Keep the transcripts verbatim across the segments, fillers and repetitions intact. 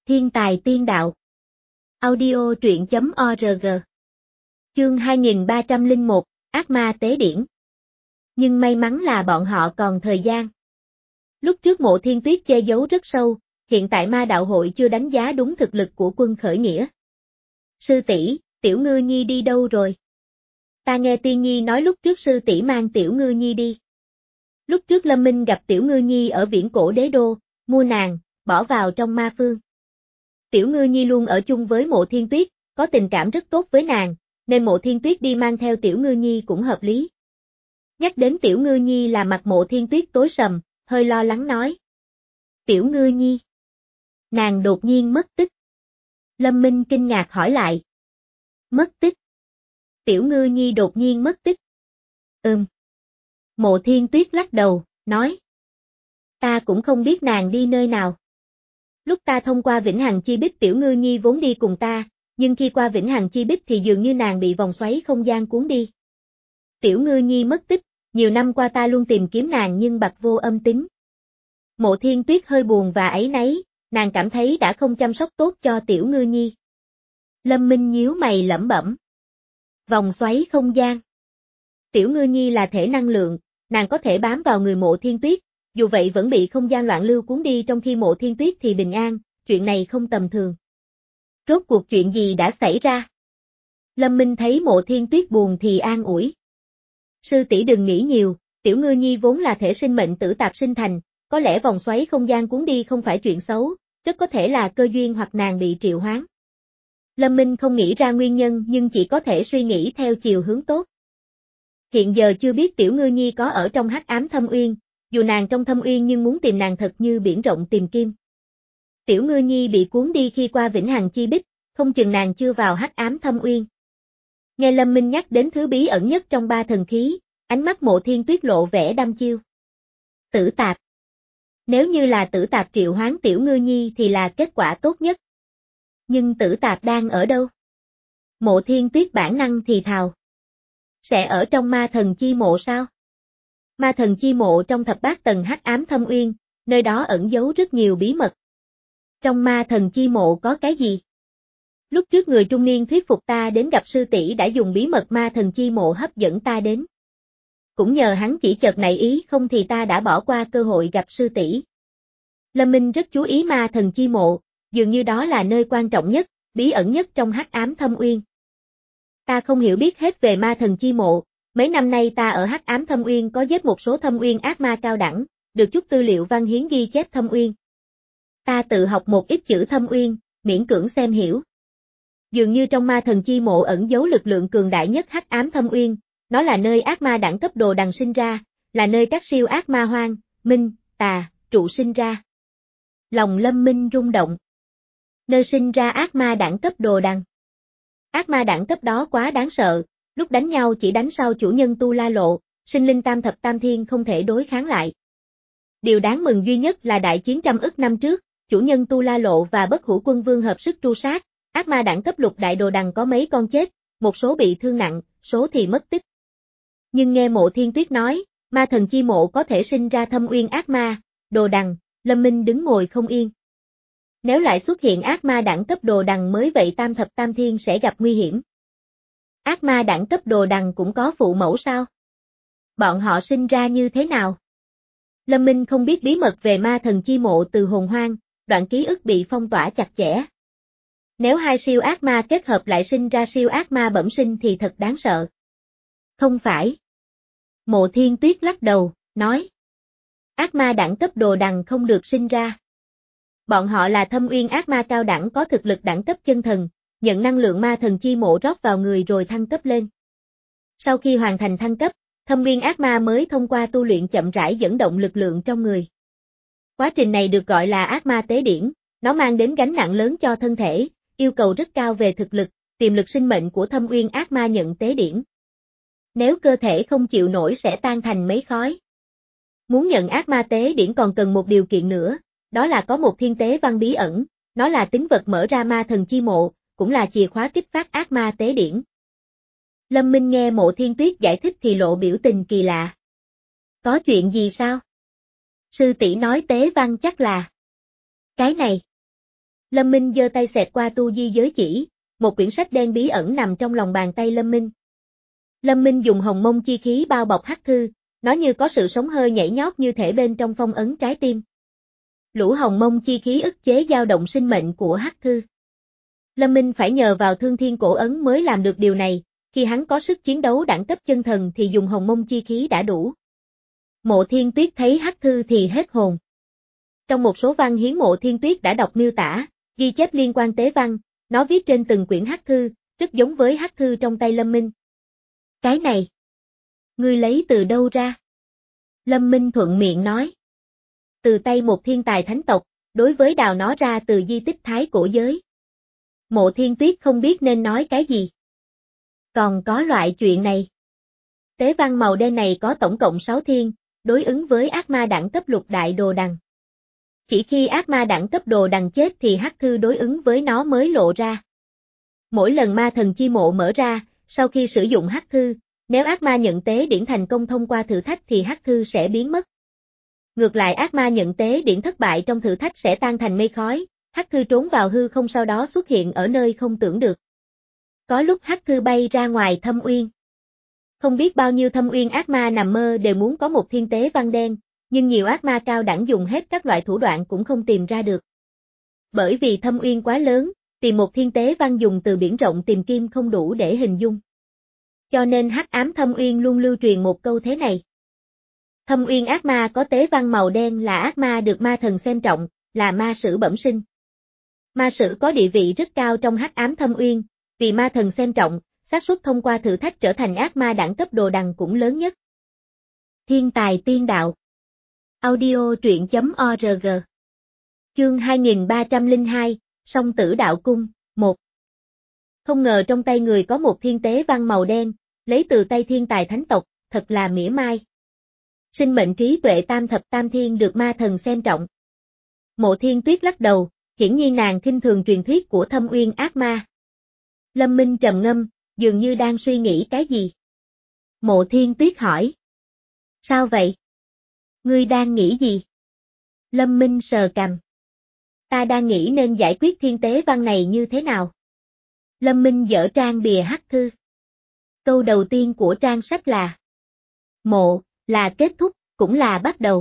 Thiên tài tiên đạo. Audio truyện chấm org. Chương hai nghìn ba trăm lẻ một, Ác ma tế điển. Nhưng may mắn là bọn họ còn thời gian. Lúc trước Mộ Thiên Tuyết che giấu rất sâu, hiện tại ma đạo hội chưa đánh giá đúng thực lực của quân khởi nghĩa. Sư tỷ, Tiểu Ngư Nhi đi đâu rồi? Ta nghe Tiên Nhi nói lúc trước sư tỷ mang Tiểu Ngư Nhi đi. Lúc trước Lâm Minh gặp Tiểu Ngư Nhi ở Viễn Cổ Đế Đô, mua nàng, bỏ vào trong ma phương. Tiểu Ngư Nhi luôn ở chung với Mộ Thiên Tuyết, có tình cảm rất tốt với nàng, nên Mộ Thiên Tuyết đi mang theo Tiểu Ngư Nhi cũng hợp lý. Nhắc đến Tiểu Ngư Nhi là mặt Mộ Thiên Tuyết tối sầm, hơi lo lắng nói. Tiểu Ngư Nhi. Nàng đột nhiên mất tích. Lâm Minh kinh ngạc hỏi lại. Mất tích. Tiểu Ngư Nhi đột nhiên mất tích. Ừm. Mộ Thiên Tuyết lắc đầu, nói. Ta cũng không biết nàng đi nơi nào. Lúc ta thông qua Vĩnh Hằng Chi Bích Tiểu Ngư Nhi vốn đi cùng ta, nhưng khi qua Vĩnh Hằng Chi Bích thì dường như nàng bị vòng xoáy không gian cuốn đi. Tiểu Ngư Nhi mất tích, nhiều năm qua ta luôn tìm kiếm nàng nhưng bặt vô âm tín. Mộ Thiên Tuyết hơi buồn và áy náy, nàng cảm thấy đã không chăm sóc tốt cho Tiểu Ngư Nhi. Lâm Minh nhíu mày lẩm bẩm. Vòng xoáy không gian. Tiểu Ngư Nhi là thể năng lượng, nàng có thể bám vào người Mộ Thiên Tuyết, dù vậy vẫn bị không gian loạn lưu cuốn đi trong khi Mộ Thiên Tuyết thì bình an, chuyện này không tầm thường. Rốt cuộc chuyện gì đã xảy ra? Lâm Minh thấy Mộ Thiên Tuyết buồn thì an ủi. Sư tỷ đừng nghĩ nhiều, Tiểu Ngư Nhi vốn là thể sinh mệnh tử tạp sinh thành, có lẽ vòng xoáy không gian cuốn đi không phải chuyện xấu, rất có thể là cơ duyên hoặc nàng bị triệu hoán. Lâm Minh không nghĩ ra nguyên nhân nhưng chỉ có thể suy nghĩ theo chiều hướng tốt. Hiện giờ chưa biết Tiểu Ngư Nhi có ở trong Hắc Ám Thâm Uyên, dù nàng trong Thâm Uyên nhưng muốn tìm nàng thật như biển rộng tìm kim. Tiểu Ngư Nhi bị cuốn đi khi qua Vĩnh Hằng Chi Bích, không chừng nàng chưa vào Hắc Ám Thâm Uyên. Nghe Lâm Minh nhắc đến thứ bí ẩn nhất trong ba thần khí, ánh mắt Mộ Thiên Tuyết lộ vẻ đăm chiêu. Tử tạp. Nếu như là tử tạp triệu hoán Tiểu Ngư Nhi thì là kết quả tốt nhất. Nhưng tử tạp đang ở đâu? Mộ Thiên Tuyết bản năng thì thào. Sẽ ở trong ma thần chi mộ sao? Ma thần chi mộ trong thập bát tầng Hắc Ám Thâm Uyên, nơi đó ẩn giấu rất nhiều bí mật. Trong ma thần chi mộ có cái gì? Lúc trước người trung niên thuyết phục ta đến gặp sư tỷ đã dùng bí mật ma thần chi mộ hấp dẫn ta đến. Cũng nhờ hắn chỉ chợt nảy ý không thì ta đã bỏ qua cơ hội gặp sư tỷ. Lâm Minh rất chú ý ma thần chi mộ, dường như đó là nơi quan trọng nhất, bí ẩn nhất trong Hắc Ám Thâm Uyên. Ta không hiểu biết hết về ma thần chi mộ, mấy năm nay ta ở Hắc Ám Thâm Uyên có giết một số Thâm Uyên ác ma cao đẳng, được chút tư liệu văn hiến ghi chép Thâm Uyên. Ta tự học một ít chữ Thâm Uyên, miễn cưỡng xem hiểu. Dường như trong ma thần chi mộ ẩn giấu lực lượng cường đại nhất Hắc Ám Thâm Uyên, nó là nơi ác ma đẳng cấp đồ đằng sinh ra, là nơi các siêu ác ma hoang, minh, tà, trụ sinh ra. Lòng Lâm Minh rung động. Nơi sinh ra ác ma đẳng cấp đồ đằng. Ác ma đẳng cấp đó quá đáng sợ, lúc đánh nhau chỉ đánh sau chủ nhân Tu La Lộ, sinh linh tam thập tam thiên không thể đối kháng lại. Điều đáng mừng duy nhất là đại chiến trăm ức năm trước, chủ nhân Tu La Lộ và Bất Hủ Quân Vương hợp sức tru sát, ác ma đẳng cấp lục đại đồ đằng có mấy con chết, một số bị thương nặng, số thì mất tích. Nhưng nghe Mộ Thiên Tuyết nói, ma thần chi mộ có thể sinh ra thâm uyên ác ma, đồ đằng, Lâm Minh đứng ngồi không yên. Nếu lại xuất hiện ác ma đẳng cấp đồ đằng mới vậy tam thập tam thiên sẽ gặp nguy hiểm. Ác ma đẳng cấp đồ đằng cũng có phụ mẫu sao? Bọn họ sinh ra như thế nào? Lâm Minh không biết bí mật về ma thần chi mộ từ hồn hoang, đoạn ký ức bị phong tỏa chặt chẽ. Nếu hai siêu ác ma kết hợp lại sinh ra siêu ác ma bẩm sinh thì thật đáng sợ. Không phải. Mộ Thiên Tuyết lắc đầu, nói. Ác ma đẳng cấp đồ đằng không được sinh ra. Bọn họ là thâm uyên ác ma cao đẳng có thực lực đẳng cấp chân thần, nhận năng lượng ma thần chi mộ rót vào người rồi thăng cấp lên. Sau khi hoàn thành thăng cấp, thâm uyên ác ma mới thông qua tu luyện chậm rãi dẫn động lực lượng trong người. Quá trình này được gọi là ác ma tế điển, nó mang đến gánh nặng lớn cho thân thể, yêu cầu rất cao về thực lực, tiềm lực sinh mệnh của thâm uyên ác ma nhận tế điển. Nếu cơ thể không chịu nổi sẽ tan thành mấy khói. Muốn nhận ác ma tế điển còn cần một điều kiện nữa, đó là có một thiên tế văn bí ẩn, nó là tín vật mở ra ma thần chi mộ, cũng là chìa khóa kích phát ác ma tế điển. Lâm Minh nghe Mộ Thiên Tuyết giải thích thì lộ biểu tình kỳ lạ. Có chuyện gì sao? Sư tỷ nói tế văn chắc là... Cái này. Lâm Minh giơ tay xẹt qua tu di giới chỉ, một quyển sách đen bí ẩn nằm trong lòng bàn tay Lâm Minh. Lâm Minh dùng hồng mông chi khí bao bọc hắc thư, nó như có sự sống hơi nhảy nhót như thể bên trong phong ấn trái tim. Lũ hồng mông chi khí ức chế dao động sinh mệnh của hắc thư. Lâm Minh phải nhờ vào thương thiên cổ ấn mới làm được điều này, khi hắn có sức chiến đấu đẳng cấp chân thần thì dùng hồng mông chi khí đã đủ. Mộ Thiên Tuyết thấy hắc thư thì hết hồn. Trong một số văn hiến Mộ Thiên Tuyết đã đọc miêu tả, ghi chép liên quan tế văn, nó viết trên từng quyển hắc thư, rất giống với hắc thư trong tay Lâm Minh. Cái này, ngươi lấy từ đâu ra? Lâm Minh thuận miệng nói. Từ tay một thiên tài thánh tộc, đối với đào nó ra từ di tích thái cổ giới. Mộ Thiên Tuyết không biết nên nói cái gì. Còn có loại chuyện này. Tế văn màu đen này có tổng cộng sáu thiên, đối ứng với ác ma đẳng cấp lục đại đồ đằng. Chỉ khi ác ma đẳng cấp đồ đằng chết thì hắc thư đối ứng với nó mới lộ ra. Mỗi lần ma thần chi mộ mở ra, sau khi sử dụng hắc thư, nếu ác ma nhận tế điển thành công thông qua thử thách thì hắc thư sẽ biến mất. Ngược lại ác ma nhận tế điển thất bại trong thử thách sẽ tan thành mây khói, hắc thư trốn vào hư không sau đó xuất hiện ở nơi không tưởng được. Có lúc hắc thư bay ra ngoài thâm uyên. Không biết bao nhiêu thâm uyên ác ma nằm mơ đều muốn có một thiên tế văn đen, nhưng nhiều ác ma cao đẳng dùng hết các loại thủ đoạn cũng không tìm ra được. Bởi vì thâm uyên quá lớn, tìm một thiên tế văn dùng từ biển rộng tìm kim không đủ để hình dung. Cho nên hắc ám thâm uyên luôn lưu truyền một câu thế này. Thâm uyên ác ma có tế văn màu đen là ác ma được ma thần xem trọng, là ma sử bẩm sinh. Ma sử có địa vị rất cao trong hắc ám thâm uyên, vì ma thần xem trọng, xác suất thông qua thử thách trở thành ác ma đẳng cấp đồ đằng cũng lớn nhất. Thiên tài tiên đạo. Audio truyện chấm org. Chương hai nghìn ba trăm lẻ hai, Song Tử Đạo Cung, một. Không ngờ trong tay người có một thiên tế văn màu đen, lấy từ tay thiên tài thánh tộc, thật là mỉa mai. Sinh mệnh trí tuệ tam thập tam thiên được ma thần xem trọng. Mộ Thiên Tuyết lắc đầu, hiển nhiên nàng khinh thường truyền thuyết của thâm uyên ác ma. Lâm Minh trầm ngâm, dường như đang suy nghĩ cái gì. Mộ Thiên Tuyết hỏi. Sao vậy? Ngươi đang nghĩ gì? Lâm Minh sờ cằm. Ta đang nghĩ nên giải quyết thiên tế văn này như thế nào? Lâm Minh dở trang bìa hắc thư. Câu đầu tiên của trang sách là Mộ, là kết thúc, cũng là bắt đầu.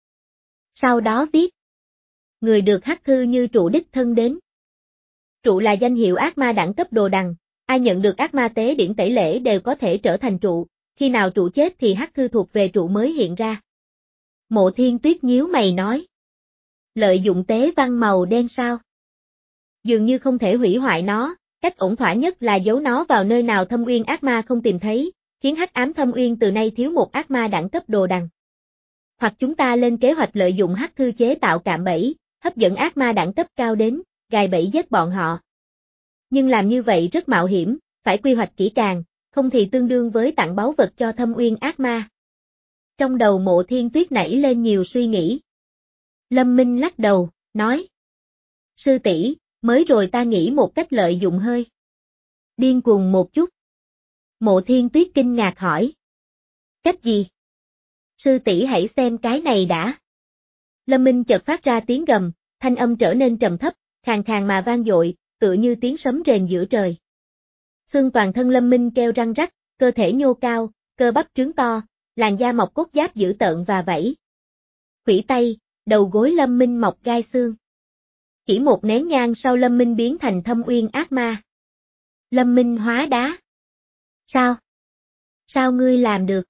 Sau đó viết người được hắc thư như trụ đích thân đến. Trụ là danh hiệu ác ma đẳng cấp đồ đằng, ai nhận được ác ma tế điển tẩy lễ đều có thể trở thành trụ, khi nào trụ chết thì hắc thư thuộc về trụ mới hiện ra. Mộ Thiên Tuyết nhíu mày nói. Lợi dụng tế văn màu đen sao? Dường như không thể hủy hoại nó, cách ổn thỏa nhất là giấu nó vào nơi nào thâm uyên ác ma không tìm thấy, khiến hắc ám thâm uyên từ nay thiếu một ác ma đẳng cấp đồ đằng. Hoặc chúng ta lên kế hoạch lợi dụng hắc thư chế tạo cạm bẫy, hấp dẫn ác ma đẳng cấp cao đến, gài bẫy giết bọn họ. Nhưng làm như vậy rất mạo hiểm, phải quy hoạch kỹ càng, không thì tương đương với tặng báu vật cho thâm uyên ác ma. Trong đầu Mộ Thiên Tuyết nảy lên nhiều suy nghĩ. Lâm Minh lắc đầu, nói. Sư tỷ, mới rồi ta nghĩ một cách lợi dụng hơi điên cuồng một chút. Mộ Thiên Tuyết kinh ngạc hỏi. Cách gì? Sư tỷ hãy xem cái này đã. Lâm Minh chợt phát ra tiếng gầm, thanh âm trở nên trầm thấp, khàn khàn mà vang dội, tựa như tiếng sấm rền giữa trời. Xương toàn thân Lâm Minh kêu răng rắc, cơ thể nhô cao, cơ bắp trướng to, làn da mọc cốt giáp dữ tợn và vảy. Khuỷu tay, đầu gối Lâm Minh mọc gai xương. Chỉ một nén nhang sau Lâm Minh biến thành thâm uyên ác ma. Lâm Minh hóa đá. Sao? Sao ngươi làm được?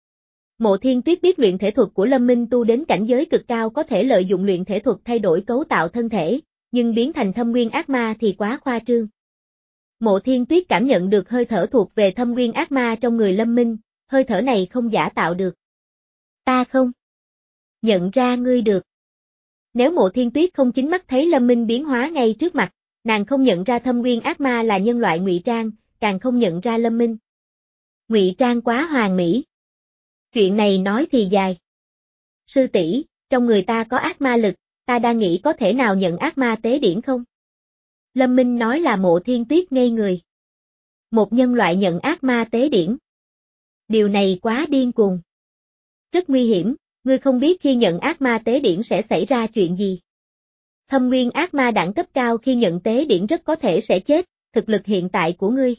Mộ Thiên Tuyết biết luyện thể thuật của Lâm Minh tu đến cảnh giới cực cao có thể lợi dụng luyện thể thuật thay đổi cấu tạo thân thể, nhưng biến thành thâm nguyên ác ma thì quá khoa trương. Mộ Thiên Tuyết cảm nhận được hơi thở thuộc về thâm nguyên ác ma trong người Lâm Minh, hơi thở này không giả tạo được. Ta không nhận ra ngươi được. Nếu Mộ Thiên Tuyết không chính mắt thấy Lâm Minh biến hóa ngay trước mặt, nàng không nhận ra thâm nguyên ác ma là nhân loại ngụy trang, càng không nhận ra Lâm Minh. Ngụy trang quá hoàn mỹ. Chuyện này nói thì dài. Sư tỷ, trong người ta có ác ma lực, ta đang nghĩ có thể nào nhận ác ma tế điển không? Lâm Minh nói là Mộ Thiên Tuyết ngây người. Một nhân loại nhận ác ma tế điển. Điều này quá điên cuồng. Rất nguy hiểm, ngươi không biết khi nhận ác ma tế điển sẽ xảy ra chuyện gì. Thâm nguyên ác ma đẳng cấp cao khi nhận tế điển rất có thể sẽ chết, thực lực hiện tại của ngươi.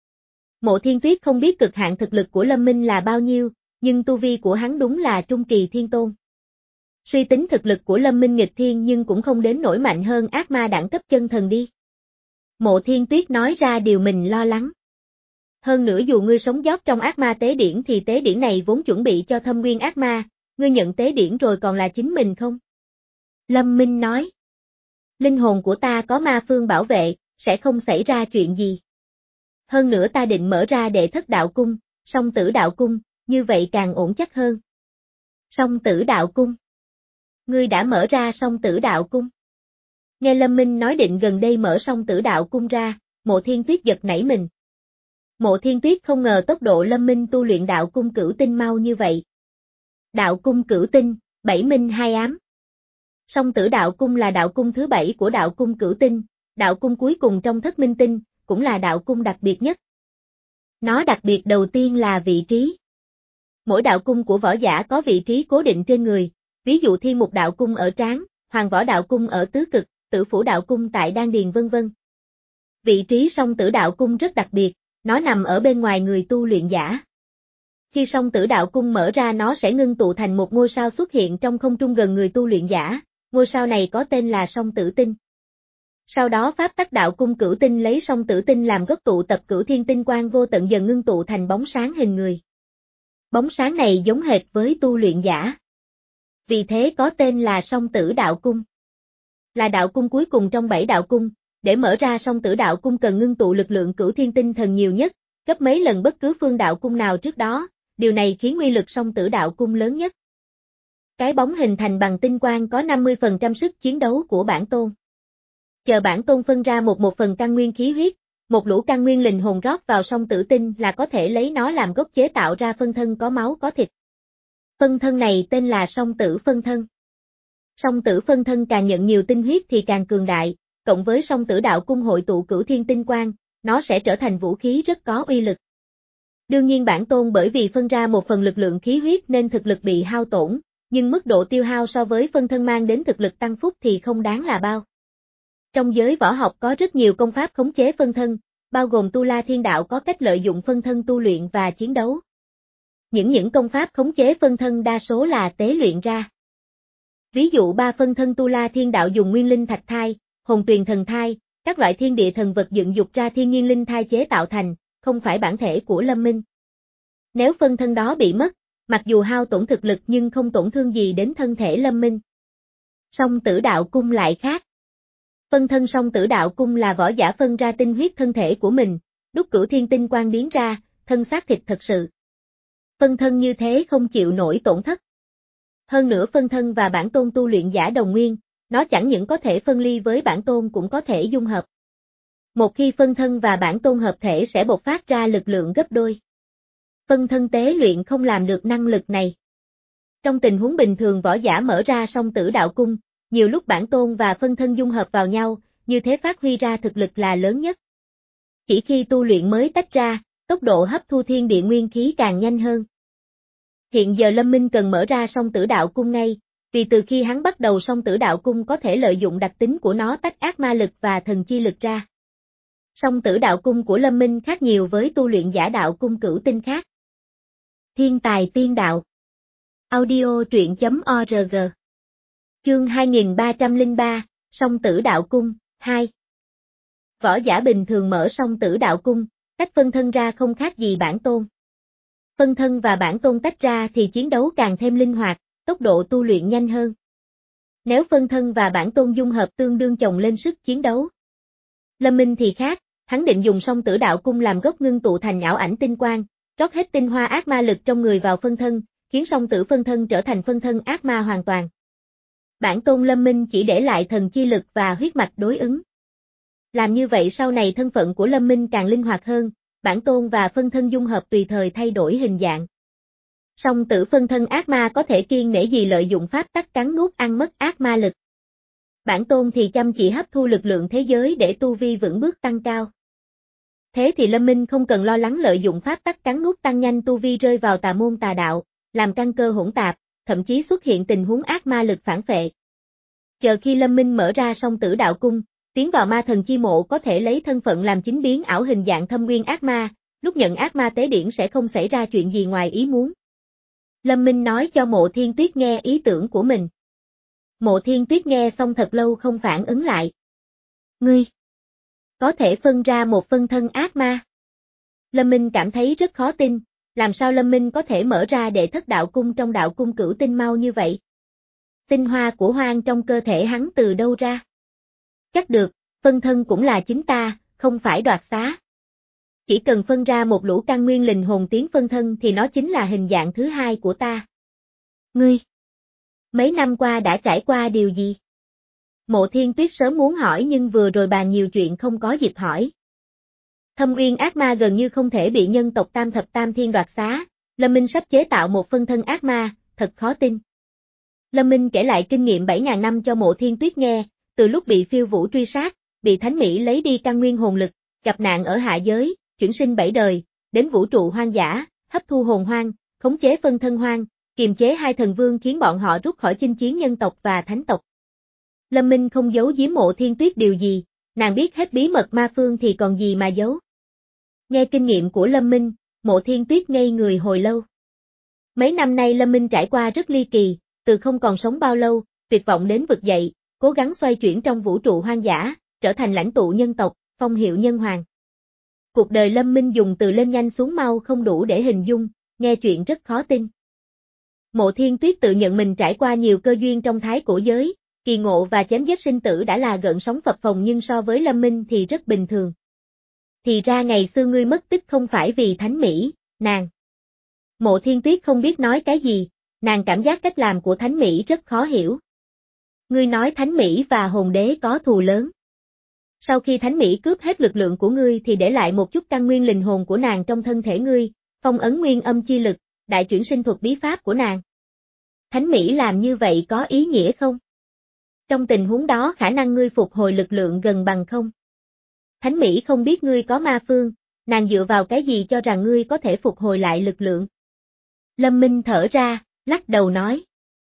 Mộ Thiên Tuyết không biết cực hạn thực lực của Lâm Minh là bao nhiêu, nhưng tu vi của hắn đúng là trung kỳ thiên tôn. Suy tính thực lực của Lâm Minh nghịch thiên nhưng cũng không đến nổi mạnh hơn ác ma đẳng cấp chân thần đi. Mộ Thiên Tuyết nói ra điều mình lo lắng. Hơn nữa dù ngươi sống sót trong ác ma tế điển thì tế điển này vốn chuẩn bị cho thâm nguyên ác ma, ngươi nhận tế điển rồi còn là chính mình không? Lâm Minh nói. Linh hồn của ta có ma phương bảo vệ, sẽ không xảy ra chuyện gì. Hơn nữa ta định mở ra đệ thất đạo cung, song tử đạo cung, như vậy càng ổn chắc hơn. Song tử đạo cung. Ngươi đã mở ra song tử đạo cung. Nghe Lâm Minh nói định gần đây mở song tử đạo cung ra, Mộ Thiên Tuyết giật nảy mình. Mộ Thiên Tuyết không ngờ tốc độ Lâm Minh tu luyện đạo cung cửu tinh mau như vậy. Đạo cung cửu tinh, bảy minh hai ám. Song tử đạo cung là đạo cung thứ bảy của đạo cung cửu tinh, đạo cung cuối cùng trong thất minh tinh, cũng là đạo cung đặc biệt nhất. Nó đặc biệt đầu tiên là vị trí. Mỗi đạo cung của võ giả có vị trí cố định trên người, ví dụ Thiên Mục đạo cung ở trán, Hoàng Võ đạo cung ở tứ cực, Tử Phủ đạo cung tại đan điền vân vân. Vị trí song tử đạo cung rất đặc biệt, nó nằm ở bên ngoài người tu luyện giả. Khi song tử đạo cung mở ra nó sẽ ngưng tụ thành một ngôi sao xuất hiện trong không trung gần người tu luyện giả, ngôi sao này có tên là song tử tinh. Sau đó pháp tắc đạo cung cửu tinh lấy song tử tinh làm gốc tụ tập cửu thiên tinh quang vô tận dần ngưng tụ thành bóng sáng hình người. Bóng sáng này giống hệt với tu luyện giả. Vì thế có tên là song tử đạo cung. Là đạo cung cuối cùng trong bảy đạo cung, để mở ra song tử đạo cung cần ngưng tụ lực lượng cửu thiên tinh thần nhiều nhất, gấp mấy lần bất cứ phương đạo cung nào trước đó, điều này khiến uy lực song tử đạo cung lớn nhất. Cái bóng hình thành bằng tinh quang có năm mươi phần trăm sức chiến đấu của bản tôn. Chờ bản tôn phân ra một một phần căn nguyên khí huyết, một lũ căn nguyên linh hồn rót vào song tử tinh là có thể lấy nó làm gốc chế tạo ra phân thân có máu có thịt. Phân thân này tên là song tử phân thân. Song tử phân thân càng nhận nhiều tinh huyết thì càng cường đại, cộng với song tử đạo cung hội tụ cửu thiên tinh quang, nó sẽ trở thành vũ khí rất có uy lực. Đương nhiên bản tôn bởi vì phân ra một phần lực lượng khí huyết nên thực lực bị hao tổn, nhưng mức độ tiêu hao so với phân thân mang đến thực lực tăng phúc thì không đáng là bao. Trong giới võ học có rất nhiều công pháp khống chế phân thân, bao gồm Tu La Thiên Đạo có cách lợi dụng phân thân tu luyện và chiến đấu. Những những công pháp khống chế phân thân đa số là tế luyện ra. Ví dụ ba phân thân Tu La Thiên Đạo dùng nguyên linh thạch thai, hồn tuyền thần thai, các loại thiên địa thần vật dựng dục ra thiên nhiên linh thai chế tạo thành, không phải bản thể của Lâm Minh. Nếu phân thân đó bị mất, mặc dù hao tổn thực lực nhưng không tổn thương gì đến thân thể Lâm Minh. Song tử đạo cung lại khác. Phân thân song tử đạo cung là võ giả phân ra tinh huyết thân thể của mình, đúc cửu thiên tinh quang biến ra, thân xác thịt thật sự. Phân thân như thế không chịu nổi tổn thất. Hơn nữa phân thân và bản tôn tu luyện giả đồng nguyên, nó chẳng những có thể phân ly với bản tôn cũng có thể dung hợp. Một khi phân thân và bản tôn hợp thể sẽ bộc phát ra lực lượng gấp đôi. Phân thân tế luyện không làm được năng lực này. Trong tình huống bình thường võ giả mở ra song tử đạo cung, nhiều lúc bản tôn và phân thân dung hợp vào nhau, như thế phát huy ra thực lực là lớn nhất. Chỉ khi tu luyện mới tách ra, tốc độ hấp thu thiên địa nguyên khí càng nhanh hơn. Hiện giờ Lâm Minh cần mở ra song tử đạo cung ngay, vì từ khi hắn bắt đầu song tử đạo cung có thể lợi dụng đặc tính của nó tách ác ma lực và thần chi lực ra. Song tử đạo cung của Lâm Minh khác nhiều với tu luyện giả đạo cung cửu tinh khác. Thiên tài tiên đạo. Audio truyện chấm org. Chương hai nghìn ba trăm lẻ ba, song tử đạo cung, hai. Võ giả bình thường mở song tử đạo cung, tách phân thân ra không khác gì bản tôn. Phân thân và bản tôn tách ra thì chiến đấu càng thêm linh hoạt, tốc độ tu luyện nhanh hơn. Nếu phân thân và bản tôn dung hợp tương đương chồng lên sức chiến đấu. Lâm Minh thì khác, hắn định dùng song tử đạo cung làm gốc ngưng tụ thành ảo ảnh tinh quang, rót hết tinh hoa ác ma lực trong người vào phân thân, khiến song tử phân thân trở thành phân thân ác ma hoàn toàn. Bản tôn Lâm Minh chỉ để lại thần chi lực và huyết mạch đối ứng. Làm như vậy sau này thân phận của Lâm Minh càng linh hoạt hơn, bản tôn và phân thân dung hợp tùy thời thay đổi hình dạng. Song tử phân thân ác ma có thể kiêng nể gì lợi dụng pháp tắc cắn nuốt ăn mất ác ma lực. Bản tôn thì chăm chỉ hấp thu lực lượng thế giới để tu vi vững bước tăng cao. Thế thì Lâm Minh không cần lo lắng lợi dụng pháp tắc cắn nuốt tăng nhanh tu vi rơi vào tà môn tà đạo, làm căn cơ hỗn tạp, thậm chí xuất hiện tình huống ác ma lực phản phệ. Chờ khi Lâm Minh mở ra song tử đạo cung, tiến vào ma thần chi mộ có thể lấy thân phận làm chính biến ảo hình dạng thâm nguyên ác ma, lúc nhận ác ma tế điển sẽ không xảy ra chuyện gì ngoài ý muốn. Lâm Minh nói cho Mộ Thiên Tuyết nghe ý tưởng của mình. Mộ Thiên Tuyết nghe xong thật lâu không phản ứng lại. Ngươi có thể phân ra một phân thân ác ma. Lâm Minh cảm thấy rất khó tin, làm sao Lâm Minh có thể mở ra đệ thất đạo cung trong đạo cung cửu tinh mau như vậy? Tinh hoa của hoang trong cơ thể hắn từ đâu ra? Chắc được, phân thân cũng là chính ta, không phải đoạt xá. Chỉ cần phân ra một lũ căn nguyên linh hồn tiến phân thân thì nó chính là hình dạng thứ hai của ta. Ngươi, mấy năm qua đã trải qua điều gì? Mộ Thiên Tuyết sớm muốn hỏi nhưng vừa rồi bàn nhiều chuyện không có dịp hỏi. Thâm uyên ác ma gần như không thể bị nhân tộc Tam Thập Tam Thiên đoạt xá, Lâm Minh sắp chế tạo một phân thân ác ma, thật khó tin. Lâm Minh kể lại kinh nghiệm bảy ngàn năm cho Mộ Thiên Tuyết nghe, từ lúc bị phiêu vũ truy sát, bị Thánh Mỹ lấy đi căn nguyên hồn lực, gặp nạn ở hạ giới, chuyển sinh bảy đời, đến vũ trụ hoang dã, hấp thu hồn hoang, khống chế phân thân hoang, kiềm chế hai thần vương khiến bọn họ rút khỏi chinh chiến nhân tộc và thánh tộc. Lâm Minh không giấu giếm Mộ Thiên Tuyết điều gì, nàng biết hết bí mật ma phương thì còn gì mà giấu. Nghe kinh nghiệm của Lâm Minh, Mộ Thiên Tuyết ngây người hồi lâu. Mấy năm nay Lâm Minh trải qua rất ly kỳ, từ không còn sống bao lâu, tuyệt vọng đến vực dậy, cố gắng xoay chuyển trong vũ trụ hoang dã, trở thành lãnh tụ nhân tộc, phong hiệu nhân hoàng. Cuộc đời Lâm Minh dùng từ lên nhanh xuống mau không đủ để hình dung, nghe chuyện rất khó tin. Mộ Thiên Tuyết tự nhận mình trải qua nhiều cơ duyên trong thái cổ giới, kỳ ngộ và chém giết sinh tử đã là gợn sóng phập phồng nhưng so với Lâm Minh thì rất bình thường. Thì ra ngày xưa ngươi mất tích không phải vì Thánh Mỹ, nàng. Mộ Thiên Tuyết không biết nói cái gì, nàng cảm giác cách làm của Thánh Mỹ rất khó hiểu. Ngươi nói Thánh Mỹ và hồn đế có thù lớn. Sau khi Thánh Mỹ cướp hết lực lượng của ngươi thì để lại một chút căn nguyên linh hồn của nàng trong thân thể ngươi, phong ấn nguyên âm chi lực, đại chuyển sinh thuật bí pháp của nàng. Thánh Mỹ làm như vậy có ý nghĩa không? Trong tình huống đó khả năng ngươi phục hồi lực lượng gần bằng không? Thánh Mỹ không biết ngươi có ma phương, nàng dựa vào cái gì cho rằng ngươi có thể phục hồi lại lực lượng? Lâm Minh thở ra, lắc đầu nói.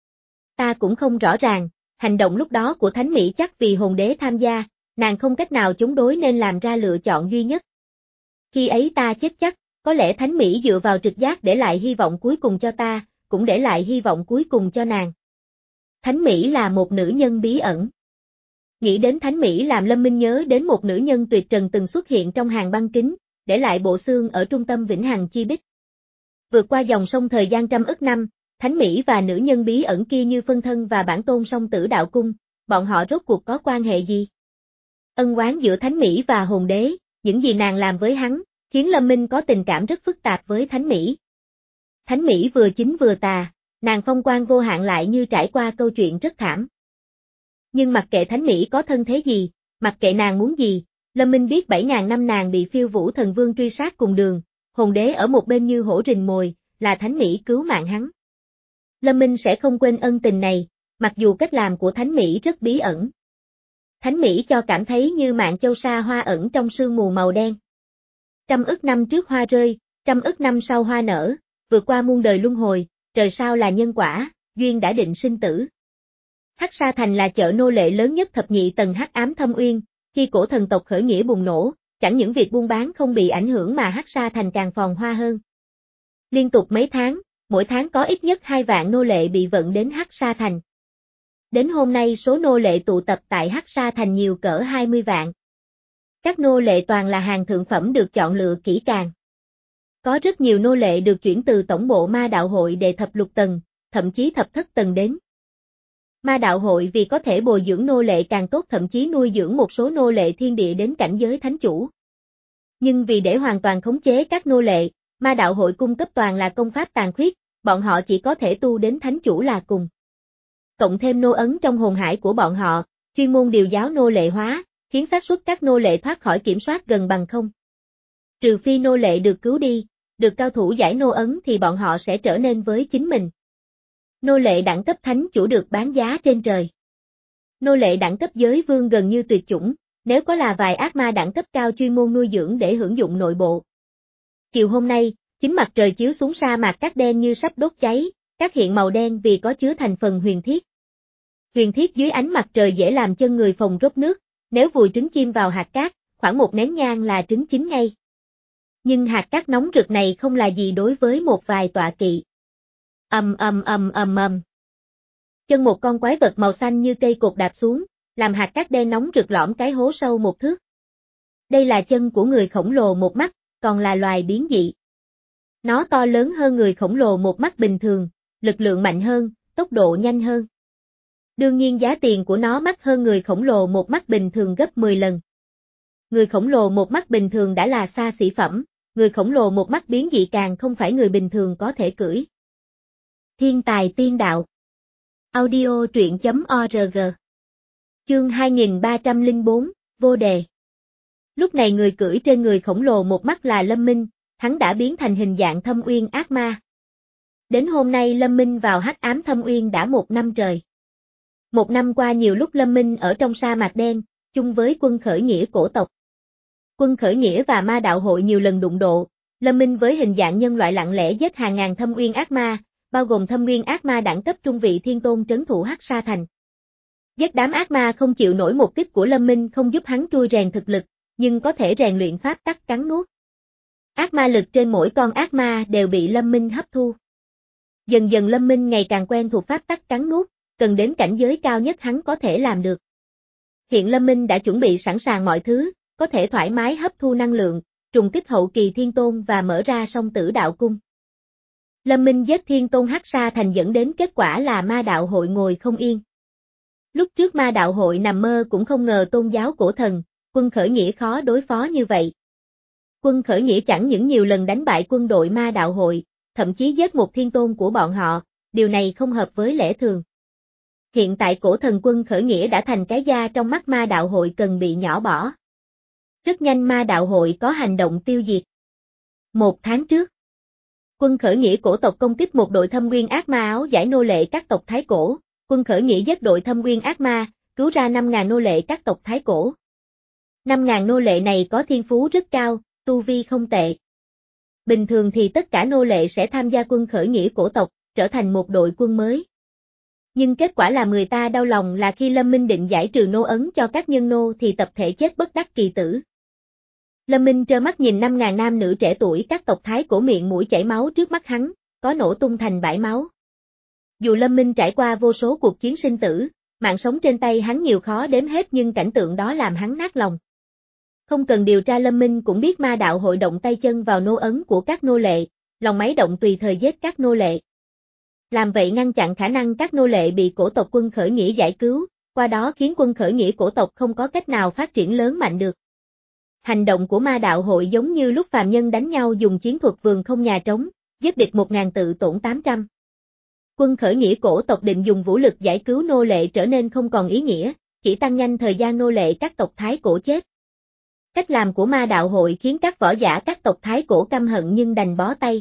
Ta cũng không rõ ràng, hành động lúc đó của Thánh Mỹ chắc vì hồn đế tham gia, nàng không cách nào chống đối nên làm ra lựa chọn duy nhất. Khi ấy ta chết chắc, có lẽ Thánh Mỹ dựa vào trực giác để lại hy vọng cuối cùng cho ta, cũng để lại hy vọng cuối cùng cho nàng. Thánh Mỹ là một nữ nhân bí ẩn. Nghĩ đến Thánh Mỹ làm Lâm Minh nhớ đến một nữ nhân tuyệt trần từng xuất hiện trong hàng băng kính, để lại bộ xương ở trung tâm vĩnh hằng chi bích. Vượt qua dòng sông thời gian trăm ức năm, Thánh Mỹ và nữ nhân bí ẩn kia như phân thân và bản tôn song tử đạo cung, bọn họ rốt cuộc có quan hệ gì? Ân oán giữa Thánh Mỹ và hồn đế, những gì nàng làm với hắn, khiến Lâm Minh có tình cảm rất phức tạp với Thánh Mỹ. Thánh Mỹ vừa chính vừa tà, nàng phong quang vô hạn lại như trải qua câu chuyện rất thảm. Nhưng mặc kệ Thánh Mỹ có thân thế gì, mặc kệ nàng muốn gì, Lâm Minh biết bảy ngàn năm nàng bị phiêu vũ thần vương truy sát cùng đường, hồn đế ở một bên như hổ rình mồi, là Thánh Mỹ cứu mạng hắn. Lâm Minh sẽ không quên ân tình này, mặc dù cách làm của Thánh Mỹ rất bí ẩn. Thánh Mỹ cho cảm thấy như mạng châu sa hoa ẩn trong sương mù màu đen. Trăm ức năm trước hoa rơi, trăm ức năm sau hoa nở, vượt qua muôn đời luân hồi, trời sao là nhân quả, duyên đã định sinh tử. Hắc Sa Thành là chợ nô lệ lớn nhất thập nhị tầng Hắc Ám Thâm Uyên, khi cổ thần tộc khởi nghĩa bùng nổ, chẳng những việc buôn bán không bị ảnh hưởng mà Hắc Sa Thành càng phồn hoa hơn. Liên tục mấy tháng, mỗi tháng có ít nhất hai vạn nô lệ bị vận đến Hắc Sa Thành. Đến hôm nay số nô lệ tụ tập tại Hắc Sa Thành nhiều cỡ hai mươi vạn. Các nô lệ toàn là hàng thượng phẩm được chọn lựa kỹ càng. Có rất nhiều nô lệ được chuyển từ tổng bộ ma đạo hội đề thập lục tầng, thậm chí thập thất tầng đến. Ma đạo hội vì có thể bồi dưỡng nô lệ càng tốt thậm chí nuôi dưỡng một số nô lệ thiên địa đến cảnh giới thánh chủ. Nhưng vì để hoàn toàn khống chế các nô lệ, ma đạo hội cung cấp toàn là công pháp tàn khuyết, bọn họ chỉ có thể tu đến thánh chủ là cùng. Cộng thêm nô ấn trong hồn hải của bọn họ, chuyên môn điều giáo nô lệ hóa, khiến xác suất các nô lệ thoát khỏi kiểm soát gần bằng không. Trừ phi nô lệ được cứu đi, được cao thủ giải nô ấn thì bọn họ sẽ trở nên với chính mình. Nô lệ đẳng cấp thánh chủ được bán giá trên trời. Nô lệ đẳng cấp giới vương gần như tuyệt chủng, nếu có là vài ác ma đẳng cấp cao chuyên môn nuôi dưỡng để hưởng dụng nội bộ. Chiều hôm nay, chính mặt trời chiếu xuống sa mạc cát đen như sắp đốt cháy, cát hiện màu đen vì có chứa thành phần huyền thiết. Huyền thiết dưới ánh mặt trời dễ làm chân người phồng rốt nước, nếu vùi trứng chim vào hạt cát, khoảng một nén nhang là trứng chín ngay. Nhưng hạt cát nóng rực này không là gì đối với một vài tọa kỵ. Ầm ầm ầm ầm ầm. Chân một con quái vật màu xanh như cây cột đạp xuống, làm hạt cát đen nóng rực lõm cái hố sâu một thước. Đây là chân của người khổng lồ một mắt, còn là loài biến dị. Nó to lớn hơn người khổng lồ một mắt bình thường, lực lượng mạnh hơn, tốc độ nhanh hơn. Đương nhiên giá tiền của nó mắc hơn người khổng lồ một mắt bình thường gấp mười lần. Người khổng lồ một mắt bình thường đã là xa xỉ phẩm, người khổng lồ một mắt biến dị càng không phải người bình thường có thể cưỡi. Thiên tài tiên đạo. Audio truyện chấm org. Chương hai nghìn ba trăm lẻ bốn, vô đề. Lúc này người cưỡi trên người khổng lồ một mắt là Lâm Minh, hắn đã biến thành hình dạng Thâm Uyên ác ma. Đến hôm nay Lâm Minh vào hắc ám Thâm Uyên đã một năm trời. Một năm qua nhiều lúc Lâm Minh ở trong sa mạc đen, chung với quân khởi nghĩa cổ tộc. Quân khởi nghĩa và ma đạo hội nhiều lần đụng độ, Lâm Minh với hình dạng nhân loại lặng lẽ giết hàng ngàn Thâm Uyên ác ma, bao gồm Thâm Uyên ác ma đẳng cấp trung vị thiên tôn trấn thủ Hắc Sa Thành. Giết đám ác ma không chịu nổi một kích của Lâm Minh không giúp hắn trui rèn thực lực, nhưng có thể rèn luyện pháp tắc cắn nuốt. Ác ma lực trên mỗi con ác ma đều bị Lâm Minh hấp thu. Dần dần Lâm Minh ngày càng quen thuộc pháp tắc cắn nuốt, cần đến cảnh giới cao nhất hắn có thể làm được. Hiện Lâm Minh đã chuẩn bị sẵn sàng mọi thứ, có thể thoải mái hấp thu năng lượng, trùng kích hậu kỳ thiên tôn và mở ra song tử đạo cung. Lâm Minh giết thiên tôn Hắc Sa Thành dẫn đến kết quả là ma đạo hội ngồi không yên. Lúc trước ma đạo hội nằm mơ cũng không ngờ tôn giáo cổ thần, quân khởi nghĩa khó đối phó như vậy. Quân khởi nghĩa chẳng những nhiều lần đánh bại quân đội ma đạo hội, thậm chí giết một thiên tôn của bọn họ, điều này không hợp với lẽ thường. Hiện tại cổ thần quân khởi nghĩa đã thành cái da trong mắt ma đạo hội cần bị nhỏ bỏ. Rất nhanh ma đạo hội có hành động tiêu diệt. Một tháng trước, quân khởi nghĩa cổ tộc công kích một đội Thâm Uyên ác ma áo giải nô lệ các tộc Thái Cổ, quân khởi nghĩa giết đội Thâm Uyên ác ma, cứu ra năm nghìn nô lệ các tộc Thái Cổ. năm nghìn nô lệ này có thiên phú rất cao, tu vi không tệ. Bình thường thì tất cả nô lệ sẽ tham gia quân khởi nghĩa cổ tộc, trở thành một đội quân mới. Nhưng kết quả làm người ta đau lòng là khi Lâm Minh định giải trừ nô ấn cho các nhân nô thì tập thể chết bất đắc kỳ tử. Lâm Minh trơ mắt nhìn năm nghìn nam nữ trẻ tuổi các tộc Thái Cổ miệng mũi chảy máu trước mắt hắn, có nổ tung thành bãi máu. Dù Lâm Minh trải qua vô số cuộc chiến sinh tử, mạng sống trên tay hắn nhiều khó đếm hết nhưng cảnh tượng đó làm hắn nát lòng. Không cần điều tra Lâm Minh cũng biết ma đạo hội động tay chân vào nô ấn của các nô lệ, lòng máy động tùy thời giết các nô lệ. Làm vậy ngăn chặn khả năng các nô lệ bị cổ tộc quân khởi nghĩa giải cứu, qua đó khiến quân khởi nghĩa cổ tộc không có cách nào phát triển lớn mạnh được. Hành động của ma đạo hội giống như lúc phàm nhân đánh nhau dùng chiến thuật vườn không nhà trống, giết địch một nghìn tự tổn tám trăm. Quân khởi nghĩa cổ tộc định dùng vũ lực giải cứu nô lệ trở nên không còn ý nghĩa, chỉ tăng nhanh thời gian nô lệ các tộc Thái Cổ chết. Cách làm của ma đạo hội khiến các võ giả các tộc Thái Cổ căm hận nhưng đành bó tay.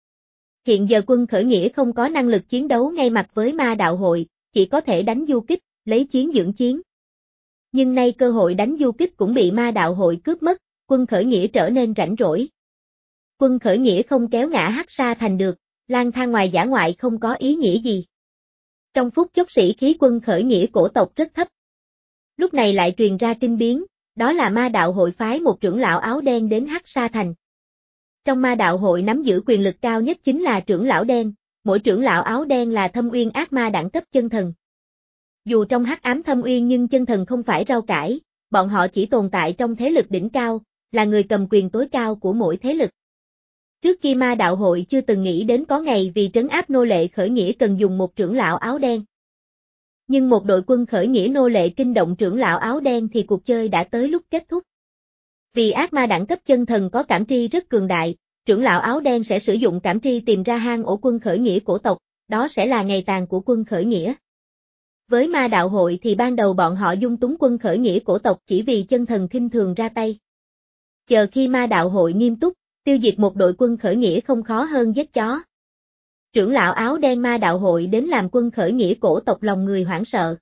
Hiện giờ quân khởi nghĩa không có năng lực chiến đấu ngay mặt với ma đạo hội, chỉ có thể đánh du kích, lấy chiến dưỡng chiến. Nhưng nay cơ hội đánh du kích cũng bị ma đạo hội cướp mất, quân khởi nghĩa trở nên rảnh rỗi. Quân khởi nghĩa không kéo ngã Hắc Sa Thành được, lang thang ngoài dã ngoại không có ý nghĩa gì. Trong phút chốc sĩ khí quân khởi nghĩa cổ tộc rất thấp. Lúc này lại truyền ra tin biến, đó là ma đạo hội phái một trưởng lão áo đen đến Hắc Sa Thành. Trong ma đạo hội nắm giữ quyền lực cao nhất chính là trưởng lão đen, mỗi trưởng lão áo đen là Thâm Uyên ác ma đẳng cấp chân thần. Dù trong hắc ám Thâm Uyên nhưng chân thần không phải rau cải, bọn họ chỉ tồn tại trong thế lực đỉnh cao, là người cầm quyền tối cao của mỗi thế lực. Trước khi ma đạo hội chưa từng nghĩ đến có ngày vì trấn áp nô lệ khởi nghĩa cần dùng một trưởng lão áo đen. Nhưng một đội quân khởi nghĩa nô lệ kinh động trưởng lão áo đen thì cuộc chơi đã tới lúc kết thúc. Vì ác ma đẳng cấp chân thần có cảm tri rất cường đại, trưởng lão áo đen sẽ sử dụng cảm tri tìm ra hang ổ quân khởi nghĩa cổ tộc, đó sẽ là ngày tàn của quân khởi nghĩa. Với ma đạo hội thì ban đầu bọn họ dung túng quân khởi nghĩa cổ tộc chỉ vì chân thần khinh thường ra tay. Chờ khi ma đạo hội nghiêm túc, tiêu diệt một đội quân khởi nghĩa không khó hơn giết chó. Trưởng lão áo đen ma đạo hội đến làm quân khởi nghĩa cổ tộc lòng người hoảng sợ.